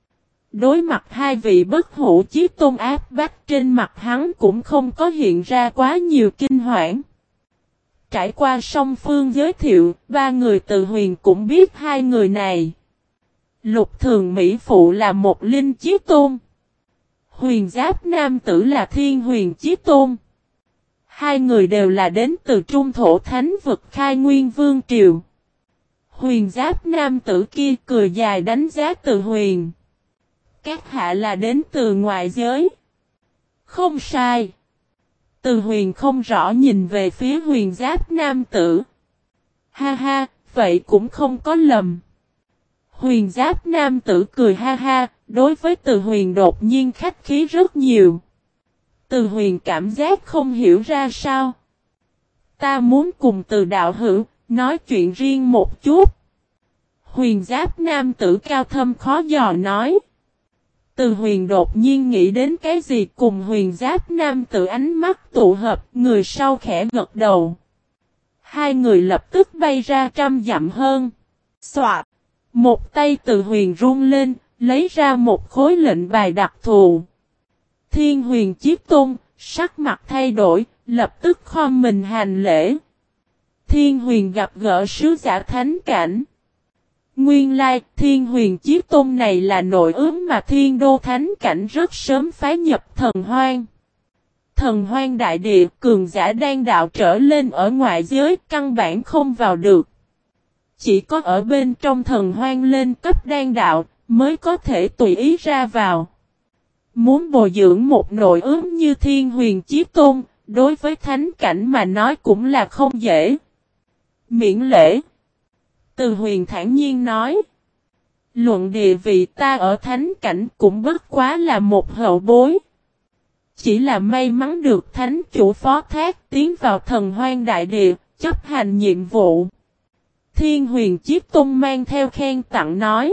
Đối mặt hai vị bất hủ Chí Tôn áp bách, trên mặt hắn cũng không có hiện ra quá nhiều kinh hoảng. Trải qua song phương giới thiệu, ba người Từ Huyền cũng biết hai người này. Lục Thường Mỹ Phụ là một linh Chí Tôn. Huyền Giáp Nam Tử là Thiên Huyền Chí Tôn. Hai người đều là đến từ Trung Thổ Thánh vực Khai Nguyên Vương Triều. Huyền Giáp Nam Tử kia cười dài đánh giá Từ Huyền. Các hạ là đến từ ngoại giới. Không sai. Từ Huyền không rõ nhìn về phía Huyền Giáp Nam Tử. Ha ha, vậy cũng không có lầm. Huyền Giáp Nam Tử cười ha ha, đối với Từ Huyền đột nhiên khách khí rất nhiều. Từ Huyền cảm giác không hiểu ra sao. Ta muốn cùng Từ đạo hữu, nói chuyện riêng một chút. Huyền giáp nam tử cao thâm khó dò nói. Từ huyền đột nhiên nghĩ đến cái gì cùng huyền giáp nam tử ánh mắt tụ hợp, người sau khẽ gật đầu. Hai người lập tức bay ra trăm dặm hơn. Xoạt! Một tay từ huyền run lên, lấy ra một khối lệnh bài đặc thù. Thiên huyền chiếc tôn, sắc mặt thay đổi, lập tức khom mình hành lễ. Thiên huyền gặp gỡ sứ giả thánh cảnh. Nguyên lai, thiên huyền chiếc tôn này là nội ứng mà thiên đô thánh cảnh rất sớm phái nhập thần hoang. Thần hoang đại địa, cường giả đang đạo trở lên ở ngoại giới, căn bản không vào được. Chỉ có ở bên trong thần hoang lên cấp đan đạo, mới có thể tùy ý ra vào. Muốn bồi dưỡng một nội ứng như thiên huyền chiếc tôn, đối với thánh cảnh mà nói cũng là không dễ. Miễn lễ. Từ huyền thản nhiên nói. Luận địa vị ta ở thánh cảnh cũng bất quá là một hậu bối. Chỉ là may mắn được thánh chủ phó thác tiến vào thần hoang đại địa, chấp hành nhiệm vụ. Thiên huyền chiếc tôn mang theo khen tặng nói.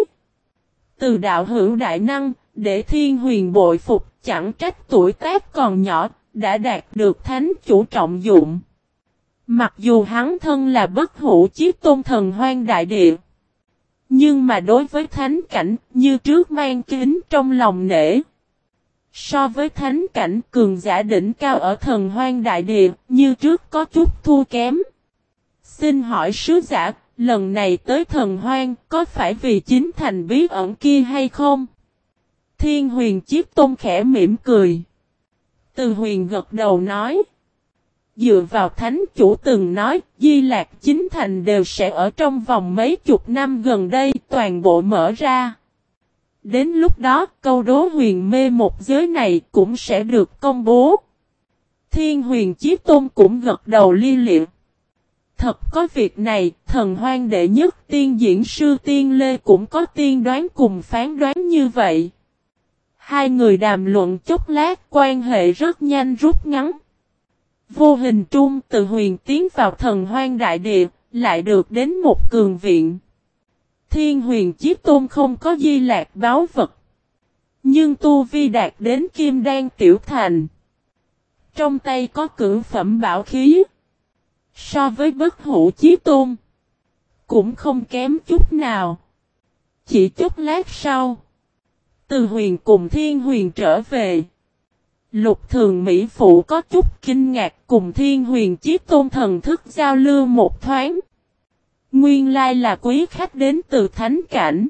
Từ đạo hữu đại năng, để thiên huyền bội phục, chẳng trách tuổi tác còn nhỏ, đã đạt được thánh chủ trọng dụng. Mặc dù hắn thân là bất hủ chiếc tôn thần hoang đại địa. Nhưng mà đối với thánh cảnh, như trước mang kính trong lòng nể. So với thánh cảnh cường giả đỉnh cao ở thần hoang đại địa, như trước có chút thua kém. Xin hỏi sứ giả, lần này tới thần hoang, có phải vì chính thành bí ẩn kia hay không? Thiên huyền chiếc tôn khẽ mỉm cười. Từ huyền gật đầu nói. Dựa vào thánh chủ từng nói, Di Lạc chính thành đều sẽ ở trong vòng mấy chục năm gần đây toàn bộ mở ra. Đến lúc đó, câu đố huyền mê một giới này cũng sẽ được công bố. Thiên huyền chiếc tôn cũng gật đầu li liệt. Thật có việc này, thần hoang đệ nhất tiên diễn sư tiên lê cũng có tiên đoán cùng phán đoán như vậy. Hai người đàm luận chốc lát, quan hệ rất nhanh rút ngắn. Vô hình trung từ huyền tiến vào thần hoang đại địa, lại được đến một cường viện. Thiên huyền chiếc tôn không có Di Lạc báo vật. Nhưng tu vi đạt đến kim đan tiểu thành. Trong tay có cửu phẩm bảo khí. So với bất hủ chiếc tôn, cũng không kém chút nào. Chỉ chút lát sau, từ huyền cùng thiên huyền trở về. Lục thường Mỹ Phụ có chút kinh ngạc cùng thiên huyền chiếc tôn thần thức giao lưu một thoáng. Nguyên lai là quý khách đến từ thánh cảnh.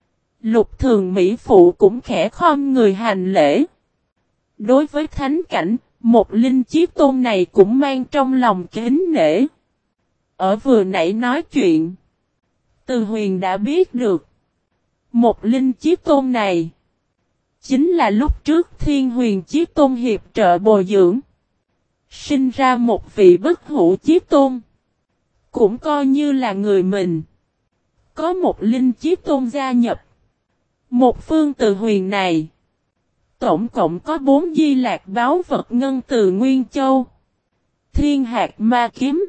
Lục thường Mỹ Phụ cũng khẽ khom người hành lễ. Đối với thánh cảnh, một linh chiếc tôn này cũng mang trong lòng kính nể. Ở vừa nãy nói chuyện, từ huyền đã biết được. Một linh chiếc tôn này chính là lúc trước thiên huyền chiếc tôn hiệp trợ bồi dưỡng. Sinh ra một vị bất hủ chiếc tôn. Cũng coi như là người mình. Có một linh chiếc tôn gia nhập. Một phương từ huyền này. Tổng cộng có bốn Di Lạc báo vật ngân từ Nguyên Châu. Thiên hạt ma kiếm.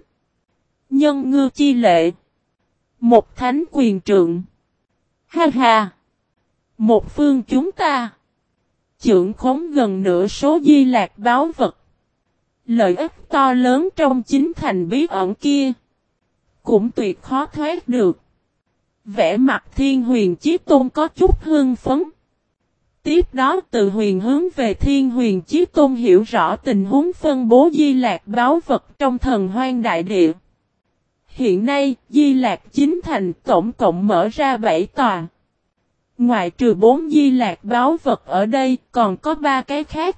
Nhân ngư chi lệ. Một thánh quyền trượng. Ha ha. Một phương chúng ta. Trưởng khống gần nửa số Di Lạc báo vật. Lợi ích to lớn trong chính thành bí ẩn kia. Cũng tuyệt khó thoát được. Vẻ mặt thiên huyền chiếc tôn có chút hưng phấn. Tiếp đó từ huyền hướng về thiên huyền chiếc tôn hiểu rõ tình huống phân bố Di Lạc báo vật trong thần hoang đại địa. Hiện nay, Di Lạc chính thành tổng cộng mở ra bảy tòa. Ngoài trừ bốn Di Lạc báo vật ở đây, còn có ba cái khác.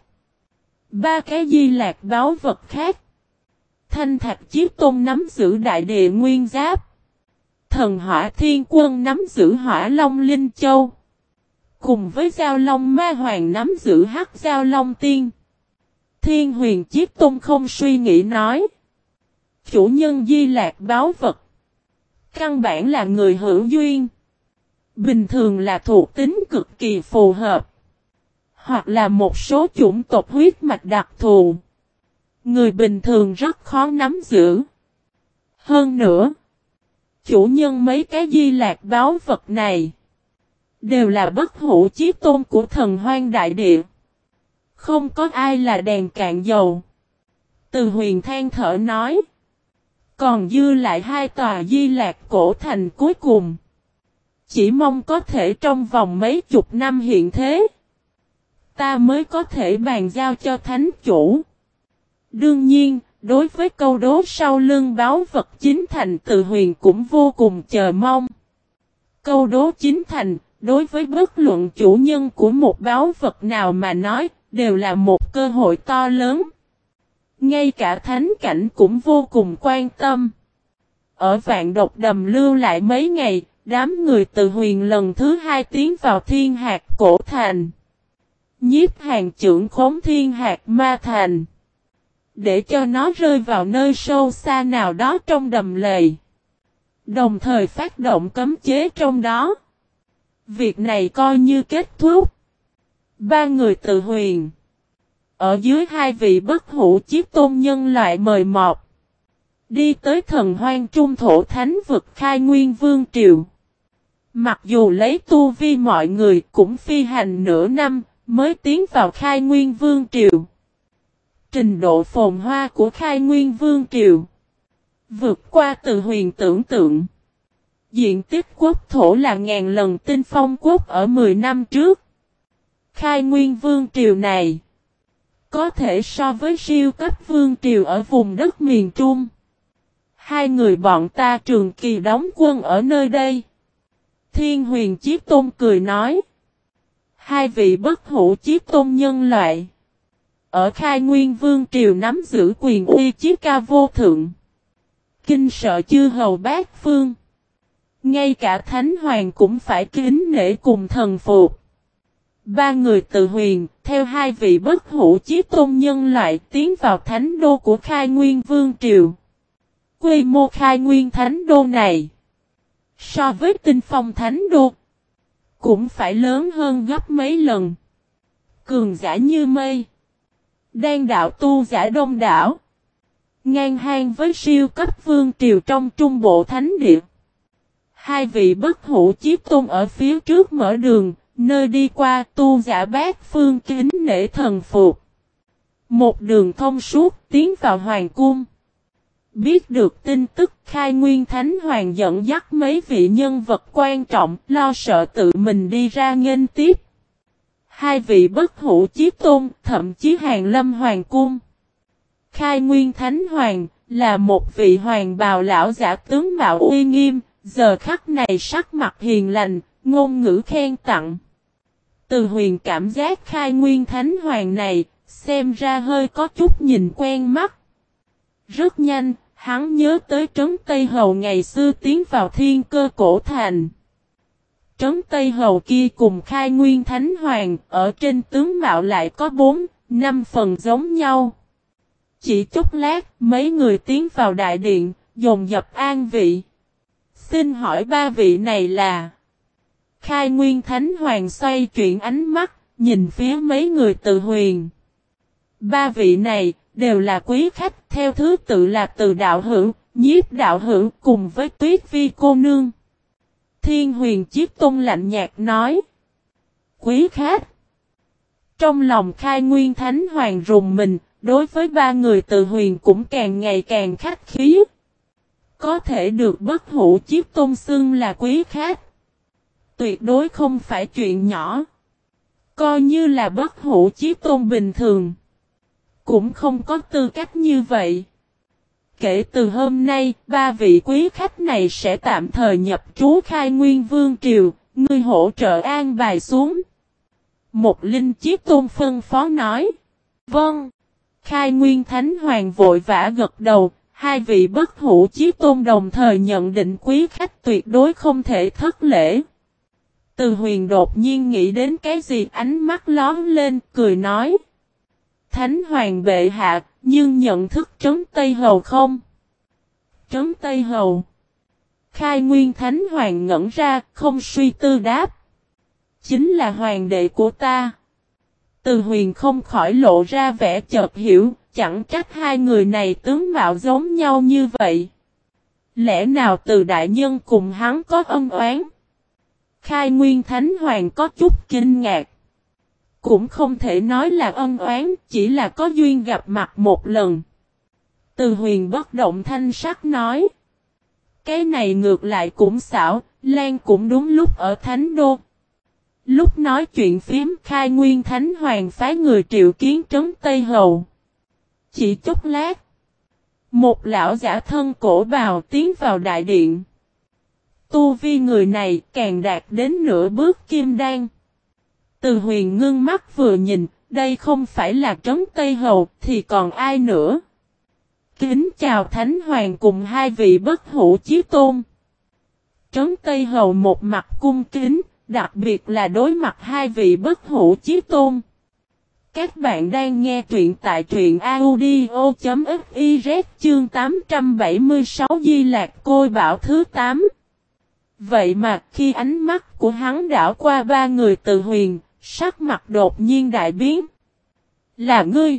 Ba cái Di Lạc báo vật khác. Thanh Thạch Chiếc Tôn nắm giữ đại địa nguyên giáp. Thần Hỏa Thiên Quân nắm giữ Hỏa Long Linh Châu. Cùng với Giao Long Ma Hoàng nắm giữ Hắc Giao Long Tiên. Thiên huyền Chiếc Tôn không suy nghĩ nói. Chủ nhân Di Lạc báo vật. Căn bản là người hữu duyên. Bình thường là thuộc tính cực kỳ phù hợp. Hoặc là một số chủng tộc huyết mạch đặc thù. Người bình thường rất khó nắm giữ. Hơn nữa, Chủ nhân mấy cái di lạc báu vật này đều là bất hủ chí tôn của thần hoang đại địa. Không có ai là đèn cạn dầu. Từ Huyền than thở nói. Còn dư lại hai tòa di lạc cổ thành cuối cùng. Chỉ mong có thể trong vòng mấy chục năm hiện thế. Ta mới có thể bàn giao cho thánh chủ. Đương nhiên, đối với câu đố sau lưng báo vật chính thành Từ Huyền cũng vô cùng chờ mong. Câu đố chính thành, đối với bất luận chủ nhân của một báo vật nào mà nói, đều là một cơ hội to lớn. Ngay cả thánh cảnh cũng vô cùng quan tâm. Ở Vạn Độc Đầm lưu lại mấy ngày, đám người Từ Huyền lần thứ hai tiến vào Thiên Hạt Cổ Thành. Nhiếp Hàn trưởng khống Thiên Hạt Ma Thành. Để cho nó rơi vào nơi sâu xa nào đó trong đầm lầy. Đồng thời phát động cấm chế trong đó. Việc này coi như kết thúc. Ba người Từ Huyền. Ở dưới hai vị bất hủ chí tôn nhân loại mời mọc. Đi tới thần hoang trung thổ thánh vực Khai Nguyên Vương Triều. Mặc dù lấy tu vi mọi người cũng phi hành nửa năm mới tiến vào Khai Nguyên Vương Triều. Trình độ phồn hoa của Khai Nguyên Vương Triều vượt qua Từ Huyền tưởng tượng. Diện tích quốc thổ là ngàn lần Tinh Phong quốc ở mười năm trước. Khai Nguyên Vương Triều này có thể so với siêu cấp Vương Triều ở vùng đất miền Trung. Hai người bọn ta trường kỳ đóng quân ở nơi đây. Thiên Huyền Chí Tôn cười nói. Hai vị bất hủ chí tôn nhân loại. Ở Khai Nguyên Vương Triều nắm giữ quyền uy chí cao vô thượng. Kinh sợ chư hầu bát phương. Ngay cả Thánh Hoàng cũng phải kính nể cùng thần phục. Ba người Từ Huyền, theo hai vị bất hủ chí tôn nhân loại tiến vào thánh đô của Khai Nguyên Vương Triều. Quy mô Khai Nguyên thánh đô này, so với Tinh Phong thánh đô, cũng phải lớn hơn gấp mấy lần. Cường giả như mây. Đan đạo tu giả đông đảo. Ngang hàng với siêu cấp Vương Triều trong trung bộ thánh địa. Hai vị bất hủ chí tôn ở phía trước mở đường. Nơi đi qua tu giả bát phương kính nể thần phục. Một đường thông suốt tiến vào hoàng cung. Biết được tin tức Khai Nguyên Thánh Hoàng dẫn dắt mấy vị nhân vật quan trọng lo sợ tự mình đi ra nghênh tiếp. Hai vị bất hủ chí tôn thậm chí hàng lâm hoàng cung. Khai Nguyên Thánh Hoàng là một vị hoàng bào lão giả tướng mạo uy nghiêm. Giờ khắc này sắc mặt hiền lành, ngôn ngữ khen tặng. Từ Huyền cảm giác Khai Nguyên Thánh Hoàng này, xem ra hơi có chút nhìn quen mắt. Rất nhanh, hắn nhớ tới Trấn Tây Hầu ngày xưa tiến vào Thiên Cơ Cổ Thành. Trấn Tây Hầu kia cùng Khai Nguyên Thánh Hoàng, ở trên tướng mạo lại có bốn, năm phần giống nhau. Chỉ chốc lát, mấy người tiến vào đại điện, dồn dập an vị. Xin hỏi ba vị này là... Khai Nguyên Thánh Hoàng xoay chuyển ánh mắt, nhìn phía mấy người Từ Huyền. Ba vị này, đều là quý khách, theo thứ tự là Từ đạo hữu, Nhiếp đạo hữu cùng với Tuyết Vi cô nương. Thiên Huyền Chí Tôn lạnh nhạt nói. Quý khách. Trong lòng Khai Nguyên Thánh Hoàng rùng mình, đối với ba người Từ Huyền cũng càng ngày càng khách khí. Có thể được bất hủ Chí Tôn xưng là quý khách. Tuyệt đối không phải chuyện nhỏ. Coi như là bất hủ chí tôn bình thường. Cũng không có tư cách như vậy. Kể từ hôm nay, ba vị quý khách này sẽ tạm thời nhập trú Khai Nguyên Vương Triều, ngươi hỗ trợ an bài xuống. Một linh chí tôn phân phó nói. Vâng. Khai Nguyên Thánh Hoàng vội vã gật đầu, hai vị bất hủ chí tôn đồng thời nhận định quý khách tuyệt đối không thể thất lễ. Từ Huyền đột nhiên nghĩ đến cái gì, ánh mắt lóm lên, cười nói. Thánh Hoàng bệ hạ, nhưng nhận thức Trấn Tây Hầu không? Trấn Tây Hầu. Khai Nguyên Thánh Hoàng ngẩn ra, không suy tư đáp. Chính là hoàng đệ của ta. Từ Huyền không khỏi lộ ra vẻ chợt hiểu, chẳng trách hai người này tướng mạo giống nhau như vậy. Lẽ nào Từ đại nhân cùng hắn có ân oán? Khai Nguyên Thánh Hoàng có chút kinh ngạc. Cũng không thể nói là ân oán, chỉ là có duyên gặp mặt một lần. Từ Huyền bất động thanh sắc nói. Cái này ngược lại cũng xảo, Lan cũng đúng lúc ở Thánh Đô. Lúc nói chuyện phím Khai Nguyên Thánh Hoàng phái người triệu kiến trấn Tây Hầu. Chỉ chốc lát. Một lão giả thân cổ bào tiến vào đại điện. Tu vi người này càng đạt đến nửa bước kim đan. Từ Huyền ngưng mắt vừa nhìn, đây không phải là trấn Tây Hầu thì còn ai nữa. Kính chào Thánh Hoàng cùng hai vị bất hủ chí tôn. Trấn Tây Hầu một mặt cung kính, đặc biệt là đối mặt hai vị bất hủ chí tôn. Các bạn đang nghe truyện tại truyện audio.fiz chương tám trăm bảy mươi sáu Di Lạc Côi Bảo thứ tám. Vậy mà khi ánh mắt của hắn đảo qua ba người Từ Huyền, sắc mặt đột nhiên đại biến. Là ngươi?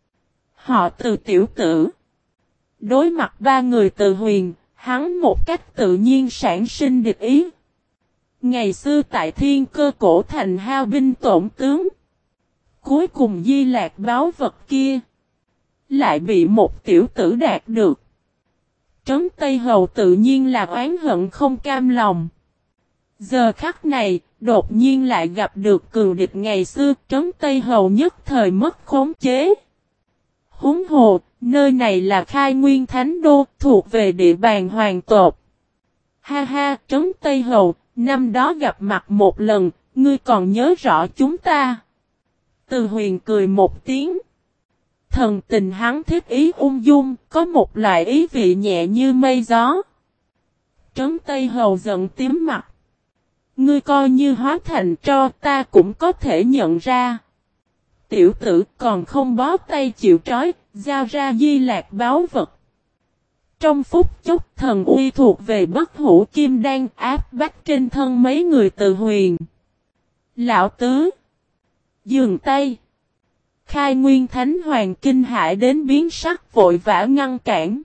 Họ Từ tiểu tử. Đối mặt ba người Từ Huyền, hắn một cách tự nhiên sản sinh địch ý. Ngày xưa tại Thiên Cơ Cổ Thành hao binh tổn tướng. Cuối cùng Di Lạc báu vật kia lại bị một tiểu tử đạt được. Trấn Tây Hầu tự nhiên là oán hận không cam lòng. Giờ khắc này, đột nhiên lại gặp được cường địch ngày xưa, Trấn Tây Hầu nhất thời mất khống chế. Huống hồ, nơi này là Khai Nguyên Thánh Đô, thuộc về địa bàn hoàng tộc. Ha ha, Trấn Tây Hầu, năm đó gặp mặt một lần, ngươi còn nhớ rõ chúng ta. Từ Huyền cười một tiếng. Thần tình hắn thiết ý ung dung, có một loại ý vị nhẹ như mây gió. Trấn Tây Hầu giận tím mặt. Ngươi coi như hóa thành tro ta cũng có thể nhận ra. Tiểu tử còn không bó tay chịu trói, giao ra Di Lạc báu vật. Trong phút chốc thần uy thuộc về bất hủ kim đan áp bách trên thân mấy người Từ Huyền. Lão tứ. Dừng tay. Khai Nguyên Thánh Hoàng kinh hãi đến biến sắc vội vã ngăn cản.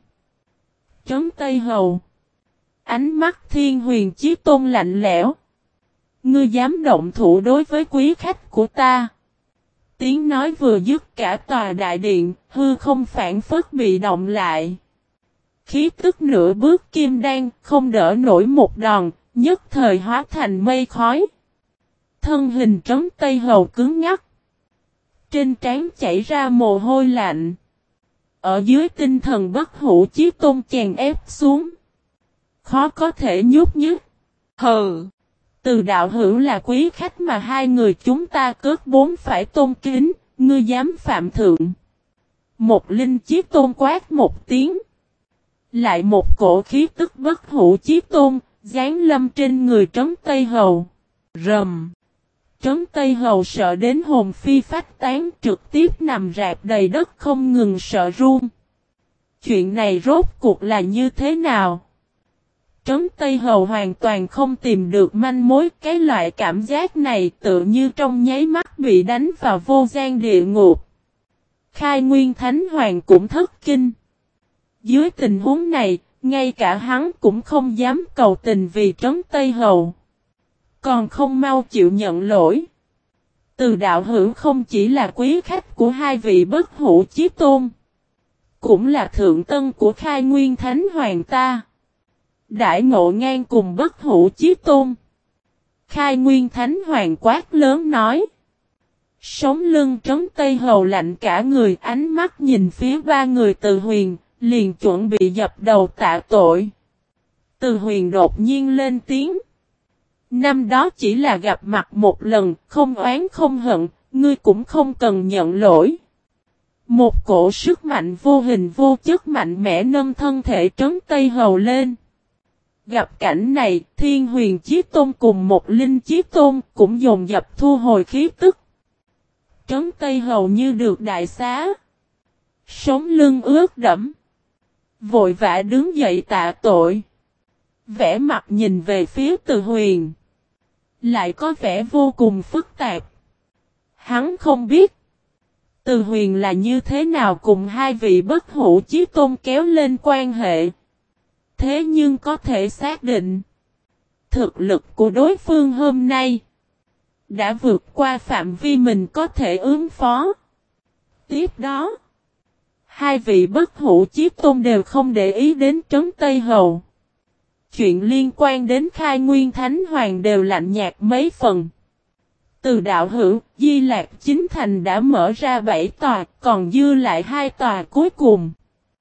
Trấn Tây Hầu. Ánh mắt Thiên Huyền Chí Tôn lạnh lẽo. Ngươi dám động thủ đối với quý khách của ta. Tiếng nói vừa dứt cả tòa đại điện, hư không phản phất bị động lại. Khí tức nửa bước kim đan, không đỡ nổi một đòn, nhất thời hóa thành mây khói. Thân hình Trấn Tây Hầu cứng ngắc. Trên trán chảy ra mồ hôi lạnh. Ở dưới tinh thần bất hủ chí tôn chèn ép xuống. Khó có thể nhúc nhích. Hừ. Từ đạo hữu là quý khách mà hai người chúng ta cướp bốn phải tôn kính. Ngươi dám phạm thượng. Một linh chí tôn quát một tiếng. Lại một cổ khí tức bất hủ chí tôn. Giáng lâm trên người Trấn Tây Hầu. Rầm. Trấn Tây Hầu sợ đến hồn phi phách tán trực tiếp nằm rạp đầy đất không ngừng sợ run. Chuyện này rốt cuộc là như thế nào? Trấn Tây Hầu hoàn toàn không tìm được manh mối, cái loại cảm giác này tự như trong nháy mắt bị đánh vào vô gian địa ngục. Khai Nguyên Thánh Hoàng cũng thất kinh. Dưới tình huống này, ngay cả hắn cũng không dám cầu tình vì Trấn Tây Hầu. Còn không mau chịu nhận lỗi. Từ đạo hữu không chỉ là quý khách của hai vị bất hủ chí tôn. Cũng là thượng tân của Khai Nguyên Thánh Hoàng ta. Đại ngộ ngang cùng bất hủ chí tôn. Khai Nguyên Thánh Hoàng quát lớn nói. Sống lưng Trấn Tây Hầu lạnh cả người, ánh mắt nhìn phía ba người Từ Huyền, liền chuẩn bị dập đầu tạ tội. Từ Huyền đột nhiên lên tiếng. Năm đó chỉ là gặp mặt một lần, không oán không hận, ngươi cũng không cần nhận lỗi. Một cổ sức mạnh vô hình vô chất mạnh mẽ nâng thân thể Trấn Tây Hầu lên. Gặp cảnh này, Thiên Huyền Chí Tôn cùng một Linh Chí Tôn cũng dồn dập thu hồi khí tức. Trấn Tây Hầu như được đại xá. Sống lưng ướt đẫm. Vội vã đứng dậy tạ tội. Vẻ mặt nhìn về phía Từ Huyền. Lại có vẻ vô cùng phức tạp. Hắn không biết. Từ Huyền là như thế nào cùng hai vị bất hủ chí tôn kéo lên quan hệ. Thế nhưng có thể xác định, thực lực của đối phương hôm nay đã vượt qua phạm vi mình có thể ứng phó. Tiếp đó, hai vị bất hủ chí tôn đều không để ý đến Trấn Tây Hầu. Chuyện liên quan đến Khai Nguyên Thánh Hoàng đều lạnh nhạt mấy phần. Từ đạo hữu, Di Lạc Chính Thành đã mở ra bảy tòa, còn dư lại hai tòa cuối cùng.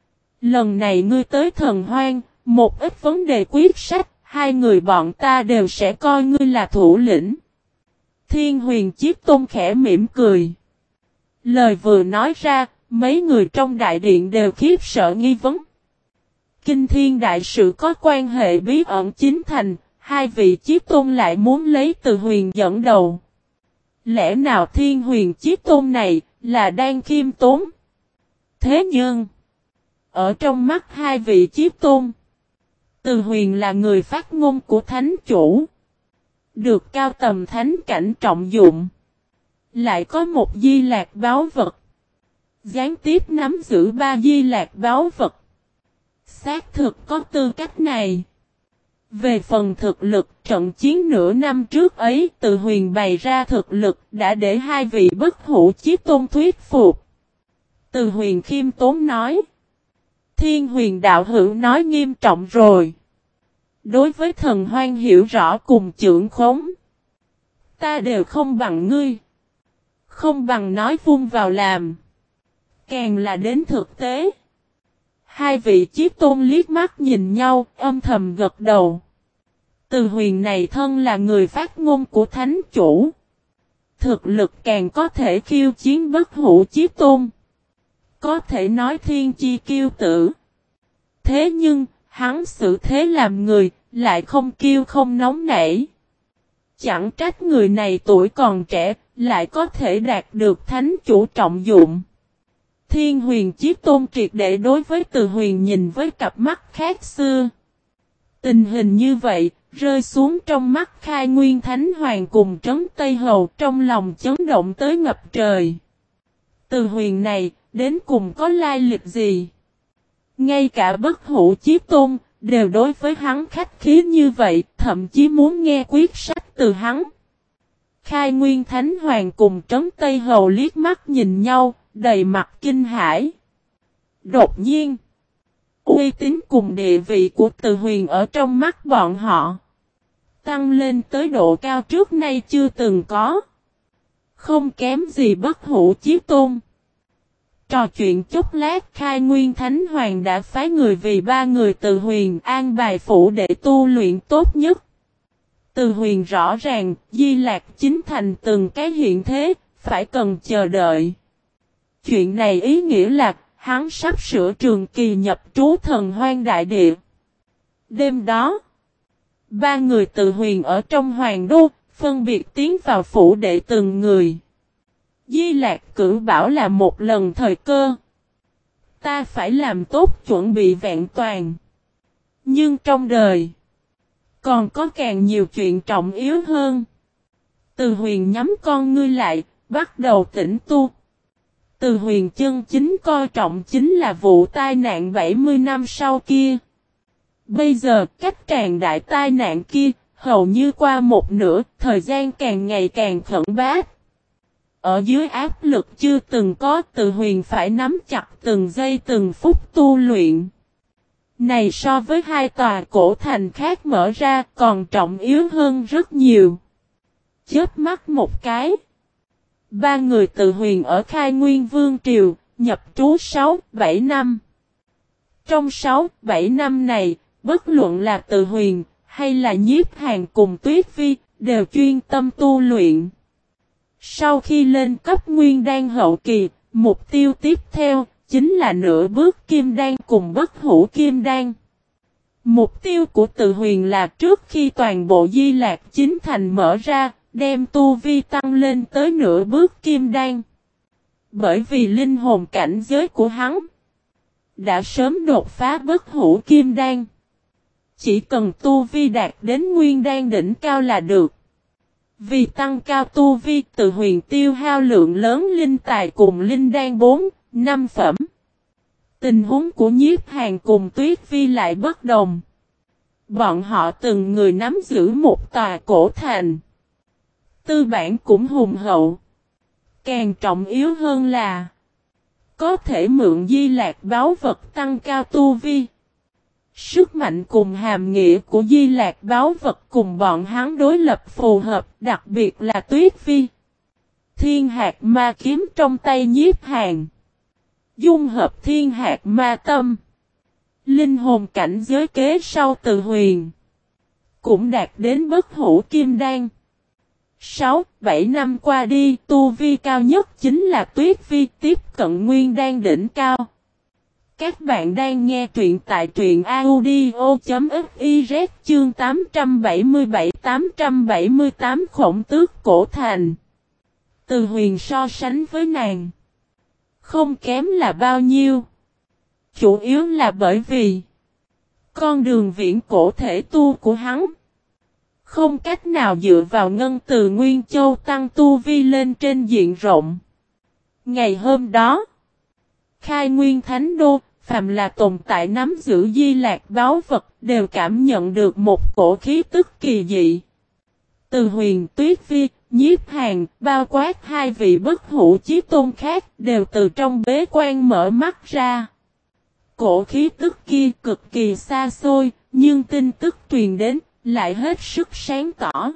Lần này ngươi tới Thần Hoang, một ít vấn đề quyết sách, hai người bọn ta đều sẽ coi ngươi là thủ lĩnh. Thiên Huyền Chiếc Tôn khẽ mỉm cười. Lời vừa nói ra, mấy người trong đại điện đều khiếp sợ nghi vấn. Kinh Thiên Đại Sự có quan hệ bí ẩn Chính Thành, hai vị Chiếc Tôn lại muốn lấy Từ Huyền dẫn đầu. Lẽ nào Thiên Huyền Chiếc Tôn này là đang khiêm tốn? Thế nhưng, ở trong mắt hai vị Chiếc Tôn, Từ Huyền là người phát ngôn của Thánh Chủ, được cao tầm thánh cảnh trọng dụng, lại có một Di Lạc báu vật, gián tiếp nắm giữ ba Di Lạc báu vật. Xác thực có tư cách này. Về phần thực lực, trận chiến nửa năm trước ấy, Từ Huyền bày ra thực lực đã để hai vị bất hủ chí tôn thuyết phục. Từ Huyền khiêm tốn nói. Thiên Huyền đạo hữu nói nghiêm trọng rồi. Đối với Thần Hoang hiểu rõ cùng trưởng khống, ta đều không bằng ngươi. Không bằng nói vung vào làm. Càng là đến thực tế. Hai vị Chí Tôn liếc mắt nhìn nhau, âm thầm gật đầu. Từ Huyền này thân là người phát ngôn của Thánh Chủ. Thực lực càng có thể khiêu chiến bất hủ Chí Tôn. Có thể nói thiên chi kiêu tử. Thế nhưng, hắn xử thế làm người, lại không kiêu không nóng nảy. Chẳng trách người này tuổi còn trẻ, lại có thể đạt được Thánh Chủ trọng dụng. Thiên Huyền Chiếc Tôn triệt để đối với Từ Huyền nhìn với cặp mắt khác xưa. Tình hình như vậy, rơi xuống trong mắt Khai Nguyên Thánh Hoàng cùng Trấn Tây Hầu, trong lòng chấn động tới ngập trời. Từ Huyền này, đến cùng có lai lịch gì? Ngay cả bất hủ Chiếc Tôn, đều đối với hắn khách khí như vậy, thậm chí muốn nghe quyết sách từ hắn. Khai Nguyên Thánh Hoàng cùng Trấn Tây Hầu liếc mắt nhìn nhau, đầy mặt kinh hãi. Đột nhiên, uy tín cùng địa vị của Từ Huyền ở trong mắt bọn họ tăng lên tới độ cao trước nay chưa từng có. Không kém gì bất hủ Chí Tôn. Trò chuyện chốc lát, Khai Nguyên Thánh Hoàng đã phái người vì ba người Từ Huyền an bài phủ để tu luyện tốt nhất. Từ Huyền rõ ràng, Di Lạc Chính Thành từng cái hiện thế, phải cần chờ đợi. Chuyện này ý nghĩa là, hắn sắp sửa trường kỳ nhập trú Thần Hoang đại địa. Đêm đó, ba người Từ Huyền ở trong Hoàng Đô, phân biệt tiến vào phủ đệ từng người. Di Lạc cử bảo là một lần thời cơ. Ta phải làm tốt chuẩn bị vẹn toàn. Nhưng trong đời, còn có càng nhiều chuyện trọng yếu hơn. Từ Huyền nhắm con ngươi lại, bắt đầu tĩnh tu. Từ Huyền chân chính coi trọng chính là vụ tai nạn bảy mươi năm sau kia. Bây giờ, cách tràn đại tai nạn kia, hầu như qua một nửa, thời gian càng ngày càng khẩn bát. Ở dưới áp lực chưa từng có, Từ Huyền phải nắm chặt từng giây từng phút tu luyện. Này so với hai tòa cổ thành khác mở ra còn trọng yếu hơn rất nhiều. Chớp mắt một cái. Ba người Từ Huyền ở Khai Nguyên Vương Triều, nhập trú sáu bảy năm. Trong sáu bảy năm này, bất luận là Từ Huyền, hay là Nhiếp Hàn cùng Tuyết Vi, đều chuyên tâm tu luyện. Sau khi lên cấp Nguyên Đan hậu kỳ, mục tiêu tiếp theo, chính là nửa bước Kim Đan cùng bất hủ Kim Đan. Mục tiêu của Từ Huyền là trước khi toàn bộ Di Lạc Chính Thành mở ra, đem tu vi tăng lên tới nửa bước Kim Đan. Bởi vì linh hồn cảnh giới của hắn đã sớm đột phá bất hủ Kim Đan. Chỉ cần tu vi đạt đến Nguyên Đan đỉnh cao là được. Vì tăng cao tu vi, Từ Huyền tiêu hao lượng lớn linh tài cùng linh đan bốn, năm phẩm. Tình huống của Nhiếp Hàn cùng Tuyết Vi lại bất đồng. Bọn họ từng người nắm giữ một tòa cổ thành. Tư bản cũng hùng hậu. Càng trọng yếu hơn là có thể mượn Di Lạc báu vật tăng cao tu vi. Sức mạnh cùng hàm nghĩa của Di Lạc báu vật cùng bọn hắn đối lập phù hợp, đặc biệt là Tuyết Phi. Thiên hạt ma kiếm trong tay Nhiếp Hàn. Dung hợp thiên hạt ma tâm. Linh hồn cảnh giới kế sau Từ Huyền. Cũng đạt đến bất hủ kim đan. sáu, bảy năm qua đi, tu vi cao nhất chính là Tuyết Phi tiếp cận nguyên đan đỉnh cao. Các bạn đang nghe truyện tại truyện audio.fiz chương tám trăm bảy mươi bảy tám trăm bảy mươi tám Khổng Tước Cổ Thành. Từ Huyền so sánh với nàng không kém là bao nhiêu. Chủ yếu là bởi vì con đường viễn cổ thể tu của hắn không cách nào dựa vào ngân từ Nguyên Châu tăng tu vi lên trên diện rộng. Ngày hôm đó, Khai Nguyên Thánh Đô, phàm là tồn tại nắm giữ Di Lạc báu vật đều cảm nhận được một cổ khí tức kỳ dị. Từ Huyền, Tuyết Phi, Nhiếp Hàn, bao quát hai vị bất hủ chí tôn khác đều từ trong bế quan mở mắt ra. Cổ khí tức kia cực kỳ xa xôi, nhưng tin tức truyền đến lại hết sức sáng tỏ.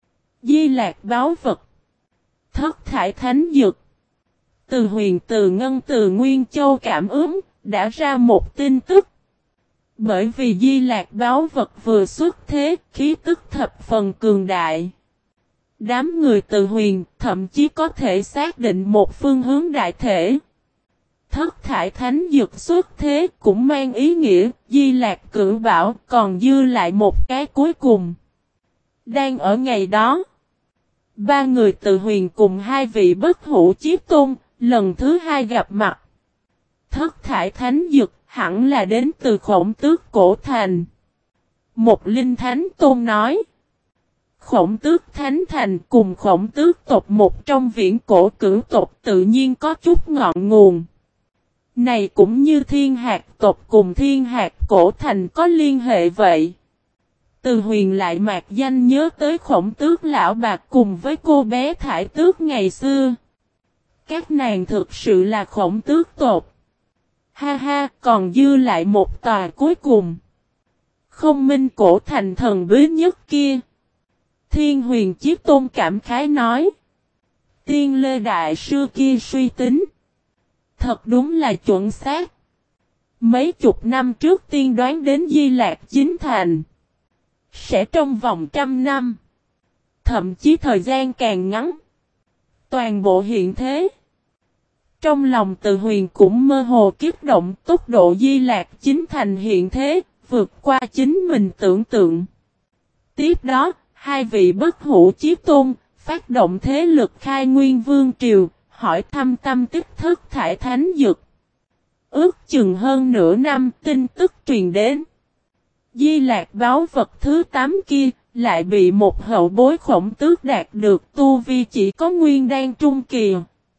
Di Lạc báu vật, thất thải thánh dược. Từ Huyền từ ngân từ Nguyên Châu cảm ứng, đã ra một tin tức. Bởi vì Di Lạc báu vật vừa xuất thế, khí tức thập phần cường đại. Đám người Từ Huyền thậm chí có thể xác định một phương hướng đại thể. Thất thải thánh dược xuất thế cũng mang ý nghĩa Di Lạc cửu bảo còn dư lại một cái cuối cùng. Đang ở ngày đó, ba người Từ Huyền cùng hai vị bất hủ chí tôn lần thứ hai gặp mặt. Thất thải thánh dược hẳn là đến từ Khổng Tước Cổ Thành. Một linh thánh tôn nói. Khổng Tước Thánh Thành cùng Khổng Tước tộc một trong viễn cổ cửu tộc tự nhiên có chút ngọn nguồn. Này cũng như Thiên Hạt tộc cùng Thiên Hạt Cổ Thành có liên hệ vậy. Từ Huyền lại mạc danh nhớ tới Khổng Tước lão bạc cùng với cô bé Thải Tước ngày xưa. Các nàng thực sự là Khổng Tước tộc. Ha ha, còn dư lại một tòa cuối cùng. Không Minh Cổ Thành thần bí nhất kia. Thiên Huyền Chí Tôn cảm khái nói. Tiên Lê Đại Sư kia suy tính. Thật đúng là chuẩn xác. Mấy chục năm trước tiên đoán đến Di Lạc chính thành. Sẽ trong vòng trăm năm. Thậm chí thời gian càng ngắn. Toàn bộ hiện thế. Trong lòng Từ Huyền cũng mơ hồ kích động tốc độ Di Lạc chính thành hiện thế, vượt qua chính mình tưởng tượng. Tiếp đó, hai vị bất hủ chí tôn, phát động thế lực Khai Nguyên Vương Triều, hỏi thăm tâm tích thất thải thánh dược. Ước chừng hơn nửa năm tin tức truyền đến. Di Lạc báu vật thứ tám kia, lại bị một hậu bối Khổng Tước đạt được tu vi chỉ có nguyên đan trung kỳ.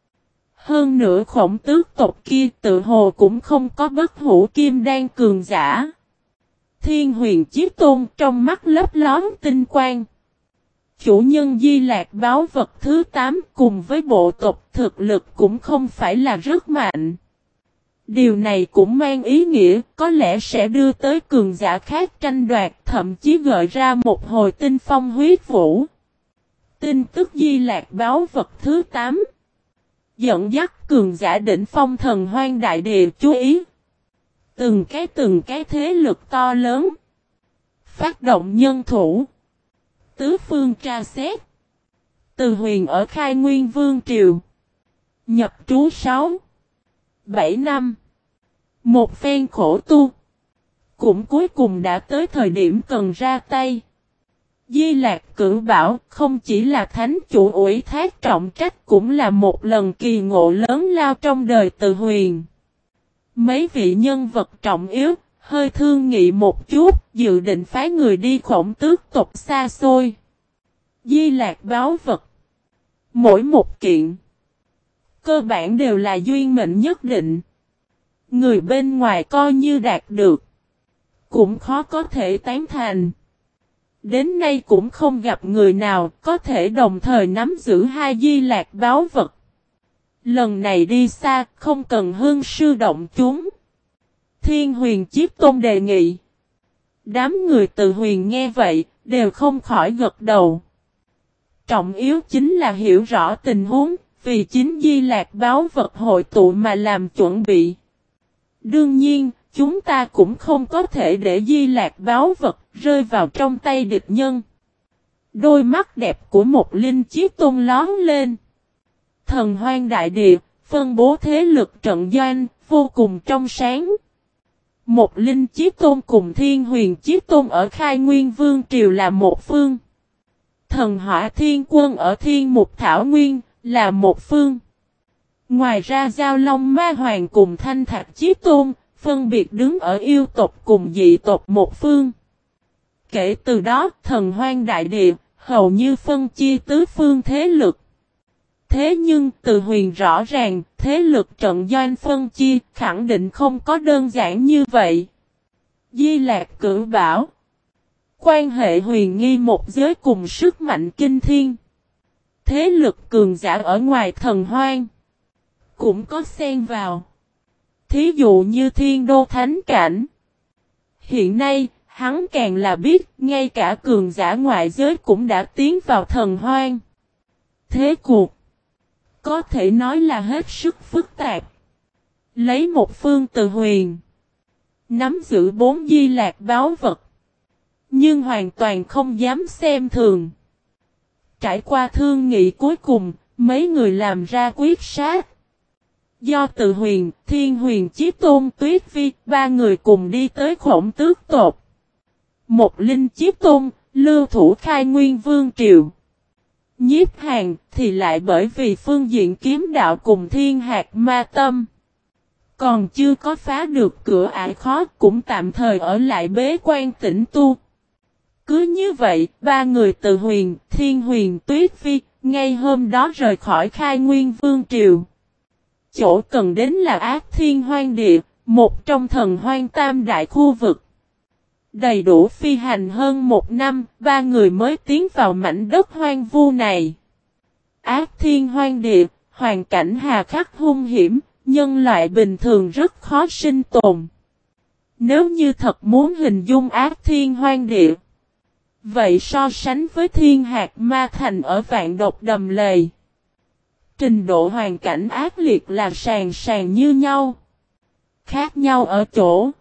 Hơn nữa Khổng Tước tộc kia tự hồ cũng không có bất hủ kim đan cường giả. Thiên Huyền Chí Tôn trong mắt lấp lón tinh quang. Chủ nhân Di Lạc báu vật thứ tám cùng với bộ tộc thực lực cũng không phải là rất mạnh. Điều này cũng mang ý nghĩa có lẽ sẽ đưa tới cường giả khác tranh đoạt, thậm chí gợi ra một hồi tinh phong huyết vũ. Tin tức Di Lạc báu vật thứ tám dẫn dắt cường giả đỉnh phong thần hoang đại địa chú ý. Từng cái từng cái thế lực to lớn. Phát động nhân thủ. Tứ phương tra xét. Từ Huyền ở Khai Nguyên Vương Triều. Nhập trú sáu, bảy năm. Một phen khổ tu. Cũng cuối cùng đã tới thời điểm cần ra tay. Di Lạc cửu bảo không chỉ là thánh chủ ủy thác trọng trách cũng là một lần kỳ ngộ lớn lao trong đời Từ Huyền. Mấy vị nhân vật trọng yếu, hơi thương nghị một chút, dự định phái người đi Khổng Tước tộc xa xôi. Di Lạc báu vật. Mỗi một kiện. Cơ bản đều là duyên mệnh nhất định. Người bên ngoài coi như đạt được. cũng khó có thể tán thành. Đến nay cũng không gặp người nào có thể đồng thời nắm giữ hai di lạc báu vật. Lần này đi xa, không cần hương sư động chúng. Thiên Huyền Chiếc Tôn đề nghị. Đám người Từ Huyền nghe vậy, đều không khỏi gật đầu. Trọng yếu chính là hiểu rõ tình huống, vì chính di lạc báu vật hội tụ mà làm chuẩn bị. Đương nhiên, chúng ta cũng không có thể để di lạc báu vật rơi vào trong tay địch nhân. Đôi mắt đẹp của một Linh Chiếc Tôn lón lên. Thần Hoang đại địa, phân bố thế lực trận doanh, vô cùng trong sáng. Một Linh Chiếc Tôn cùng Thiên Huyền Chiếc Tôn ở Khai Nguyên Vương Triều là một phương. Thần Hỏa Thiên Quân ở Thiên Mục Thảo Nguyên là một phương. Ngoài ra Giao Long Ma Hoàng cùng Thanh Thạch Chiếc Tôn, phân biệt đứng ở yêu tộc cùng dị tộc một phương. Kể từ đó, thần hoang đại địa, hầu như phân chia tứ phương thế lực. Thế nhưng, Từ Huyền rõ ràng, thế lực trận doanh phân chia, khẳng định không có đơn giản như vậy. Di Lạc Cửu bảo. Quan hệ huyền nghi một giới cùng sức mạnh kinh thiên. Thế lực cường giả ở ngoài thần hoang. Cũng có xen vào. Thí dụ như Thiên Đô Thánh Cảnh. Hiện nay, hắn càng là biết, ngay cả cường giả ngoại giới cũng đã tiến vào thần hoang. Thế cuộc, có thể nói là hết sức phức tạp. Lấy một phương Từ Huyền, nắm giữ bốn di lạc báu vật. Nhưng hoàn toàn không dám xem thường. Trải qua thương nghị cuối cùng, mấy người làm ra quyết sát. Do Từ Huyền, Thiên Huyền Chí Tôn, Tuyết Vi, ba người cùng đi tới Khổng Tước tộc. Một Linh Chí Tôn, lưu thủ Khai Nguyên Vương Triều. Nhiếp Hàn thì lại bởi vì phương diện kiếm đạo cùng Thiên Hạt Ma Tâm. Còn chưa có phá được cửa ải khó, cũng tạm thời ở lại bế quan tĩnh tu. Cứ như vậy, ba người Từ Huyền, Thiên Huyền, Tuyết Vi, ngay hôm đó rời khỏi Khai Nguyên Vương Triều. Chỗ cần đến là Ác Thiên Hoang Địa, một trong thần hoang tam đại khu vực. Đầy đủ phi hành hơn một năm, ba người mới tiến vào mảnh đất hoang vu này. Ác Thiên Hoang Địa, hoàn cảnh hà khắc hung hiểm, nhân loại bình thường rất khó sinh tồn. Nếu như thật muốn hình dung Ác Thiên Hoang Địa, vậy so sánh với Thiên Hạt Ma Thành ở Vạn Độc Đầm Lầy, trình độ hoàn cảnh ác liệt là sàn sàn như nhau. Khác nhau ở chỗ,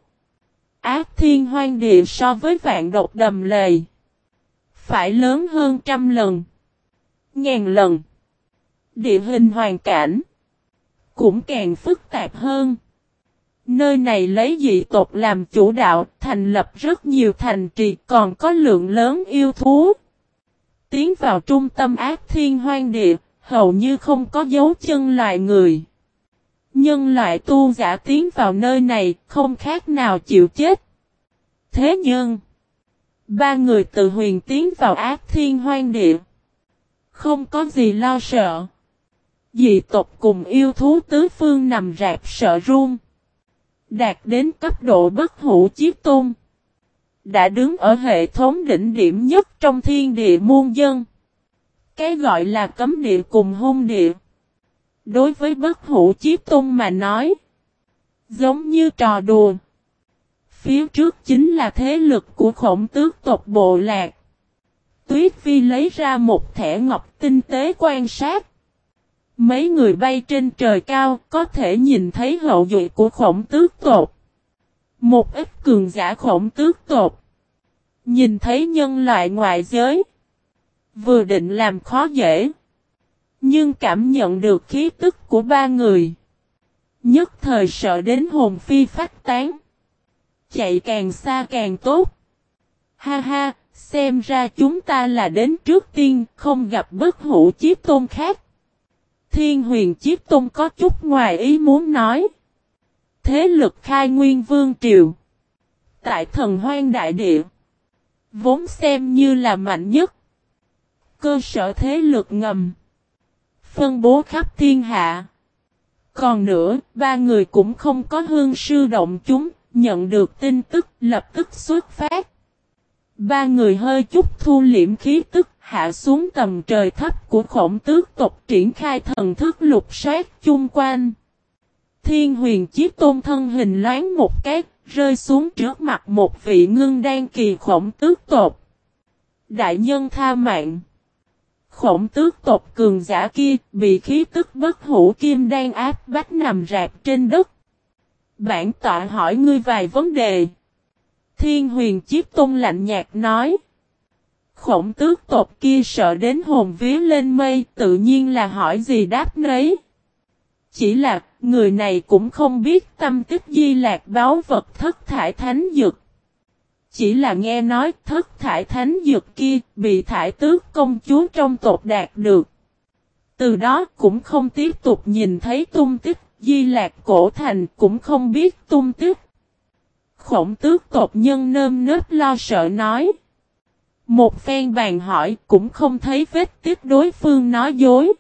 Ác Thiên Hoang Địa so với Vạn Độc Đầm Lầy phải lớn hơn trăm lần, ngàn lần. Địa hình hoàn cảnh cũng càng phức tạp hơn. Nơi này lấy dị tộc làm chủ đạo, thành lập rất nhiều thành trì, còn có lượng lớn yêu thú. Tiến vào trung tâm Ác Thiên Hoang Địa, hầu như không có dấu chân loài người. Nhân loại tu giả tiến vào nơi này, không khác nào chịu chết. Thế nhưng, ba người Từ Huyền tiến vào Ác Thiên Hoang Địa, không có gì lo sợ. Dị tộc cùng yêu thú tứ phương nằm rạp sợ run. Đạt đến cấp độ bất hủ chiếc tôn. Đã đứng ở hệ thống đỉnh điểm nhất trong thiên địa muôn dân. Cái gọi là cấm địa cùng hung địa. Đối với bất hủ chiếc tôn mà nói, giống như trò đùa. Phía trước chính là thế lực của Khổng Tước tộc bộ lạc. Tuyết Vi lấy ra một thẻ ngọc tinh tế quan sát. Mấy người bay trên trời cao có thể nhìn thấy hậu duệ của Khổng Tước tộc. Một ít cường giả Khổng Tước tộc nhìn thấy nhân loại ngoại giới, vừa định làm khó dễ, nhưng cảm nhận được khí tức của ba người, nhất thời sợ đến hồn phi phách tán. Chạy càng xa càng tốt. Ha ha, xem ra chúng ta là đến trước tiên, không gặp bất hủ chiếc tôn khác. Thiên Huyền Chiếc Tôn có chút ngoài ý muốn nói. Thế lực Khai Nguyên Vương Triều tại thần hoang đại địa, vốn xem như là mạnh nhất. Cơ sở thế lực ngầm, phân bố khắp thiên hạ. Còn nữa, ba người cũng không có hương sư động chúng, nhận được tin tức lập tức xuất phát. Ba người hơi chút thu liễm khí tức, hạ xuống tầm trời thấp của Khổng Tước tộc, triển khai thần thức lục soát chung quanh. Thiên Huyền Chí Tôn thân hình loáng một cái, rơi xuống trước mặt một vị ngưng đan kỳ Khổng Tước tộc. Đại nhân tha mạng. Khổng Tước tộc cường giả kia bị khí tức bất hủ kim đan áp bách nằm rạp trên đất. Bản tọa hỏi ngươi vài vấn đề. Thiên Huyền Chí Tôn lạnh nhạt nói. Khổng Tước tộc kia sợ đến hồn vía lên mây, tự nhiên là hỏi gì đáp nấy. Chỉ là, người này cũng không biết tâm tích Di Lạc báu vật thất thải thánh dược. Chỉ là nghe nói thất thải thánh dược kia bị thải tước công chúa trong tộc đạt được. Từ đó cũng không tiếp tục nhìn thấy tung tích, Di Lạc cổ thành cũng không biết tung tích. Khổng Tước tộc nhân nơm nớp lo sợ nói. Một phen bàn hỏi cũng không thấy vết tích đối phương nói dối.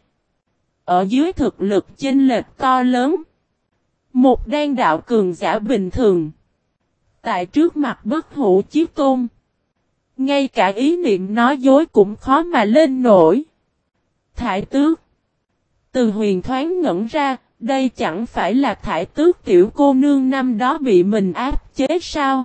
Ở dưới thực lực chênh lệch to lớn. Một đan đạo cường giả bình thường. Tại trước mặt bất hủ chí tôn. Ngay cả ý niệm nói dối cũng khó mà lên nổi. Thải tước. Từ Huyền thoáng ngẩn ra, đây chẳng phải là thải tước tiểu cô nương năm đó bị mình áp chế sao?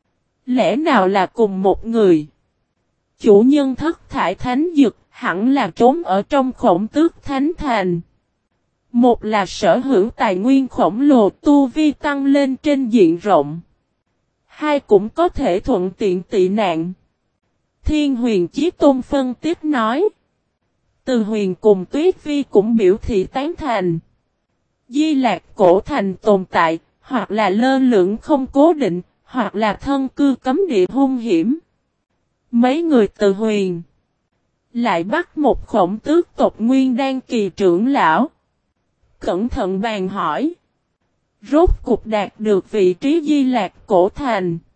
Lẽ nào là cùng một người? Chủ nhân thất thải thánh dược hẳn là trốn ở trong Khổng Tước thánh thành. Một là sở hữu tài nguyên khổng lồ tu vi tăng lên trên diện rộng. Hai cũng có thể thuận tiện tị nạn. Thiên Huyền Chí Tôn phân tích nói. Từ Huyền cùng Tuyết Vi cũng biểu thị tán thành. Di Lạc cổ thành tồn tại, hoặc là lơ lửng không cố định, hoặc là thân cư cấm địa hung hiểm. Mấy người Từ Huyền lại bắt một Khổng Tước tộc nguyên đan kỳ trưởng lão. Cẩn thận bàn hỏi. Rốt cục đạt được vị trí Di Lạc cổ thành.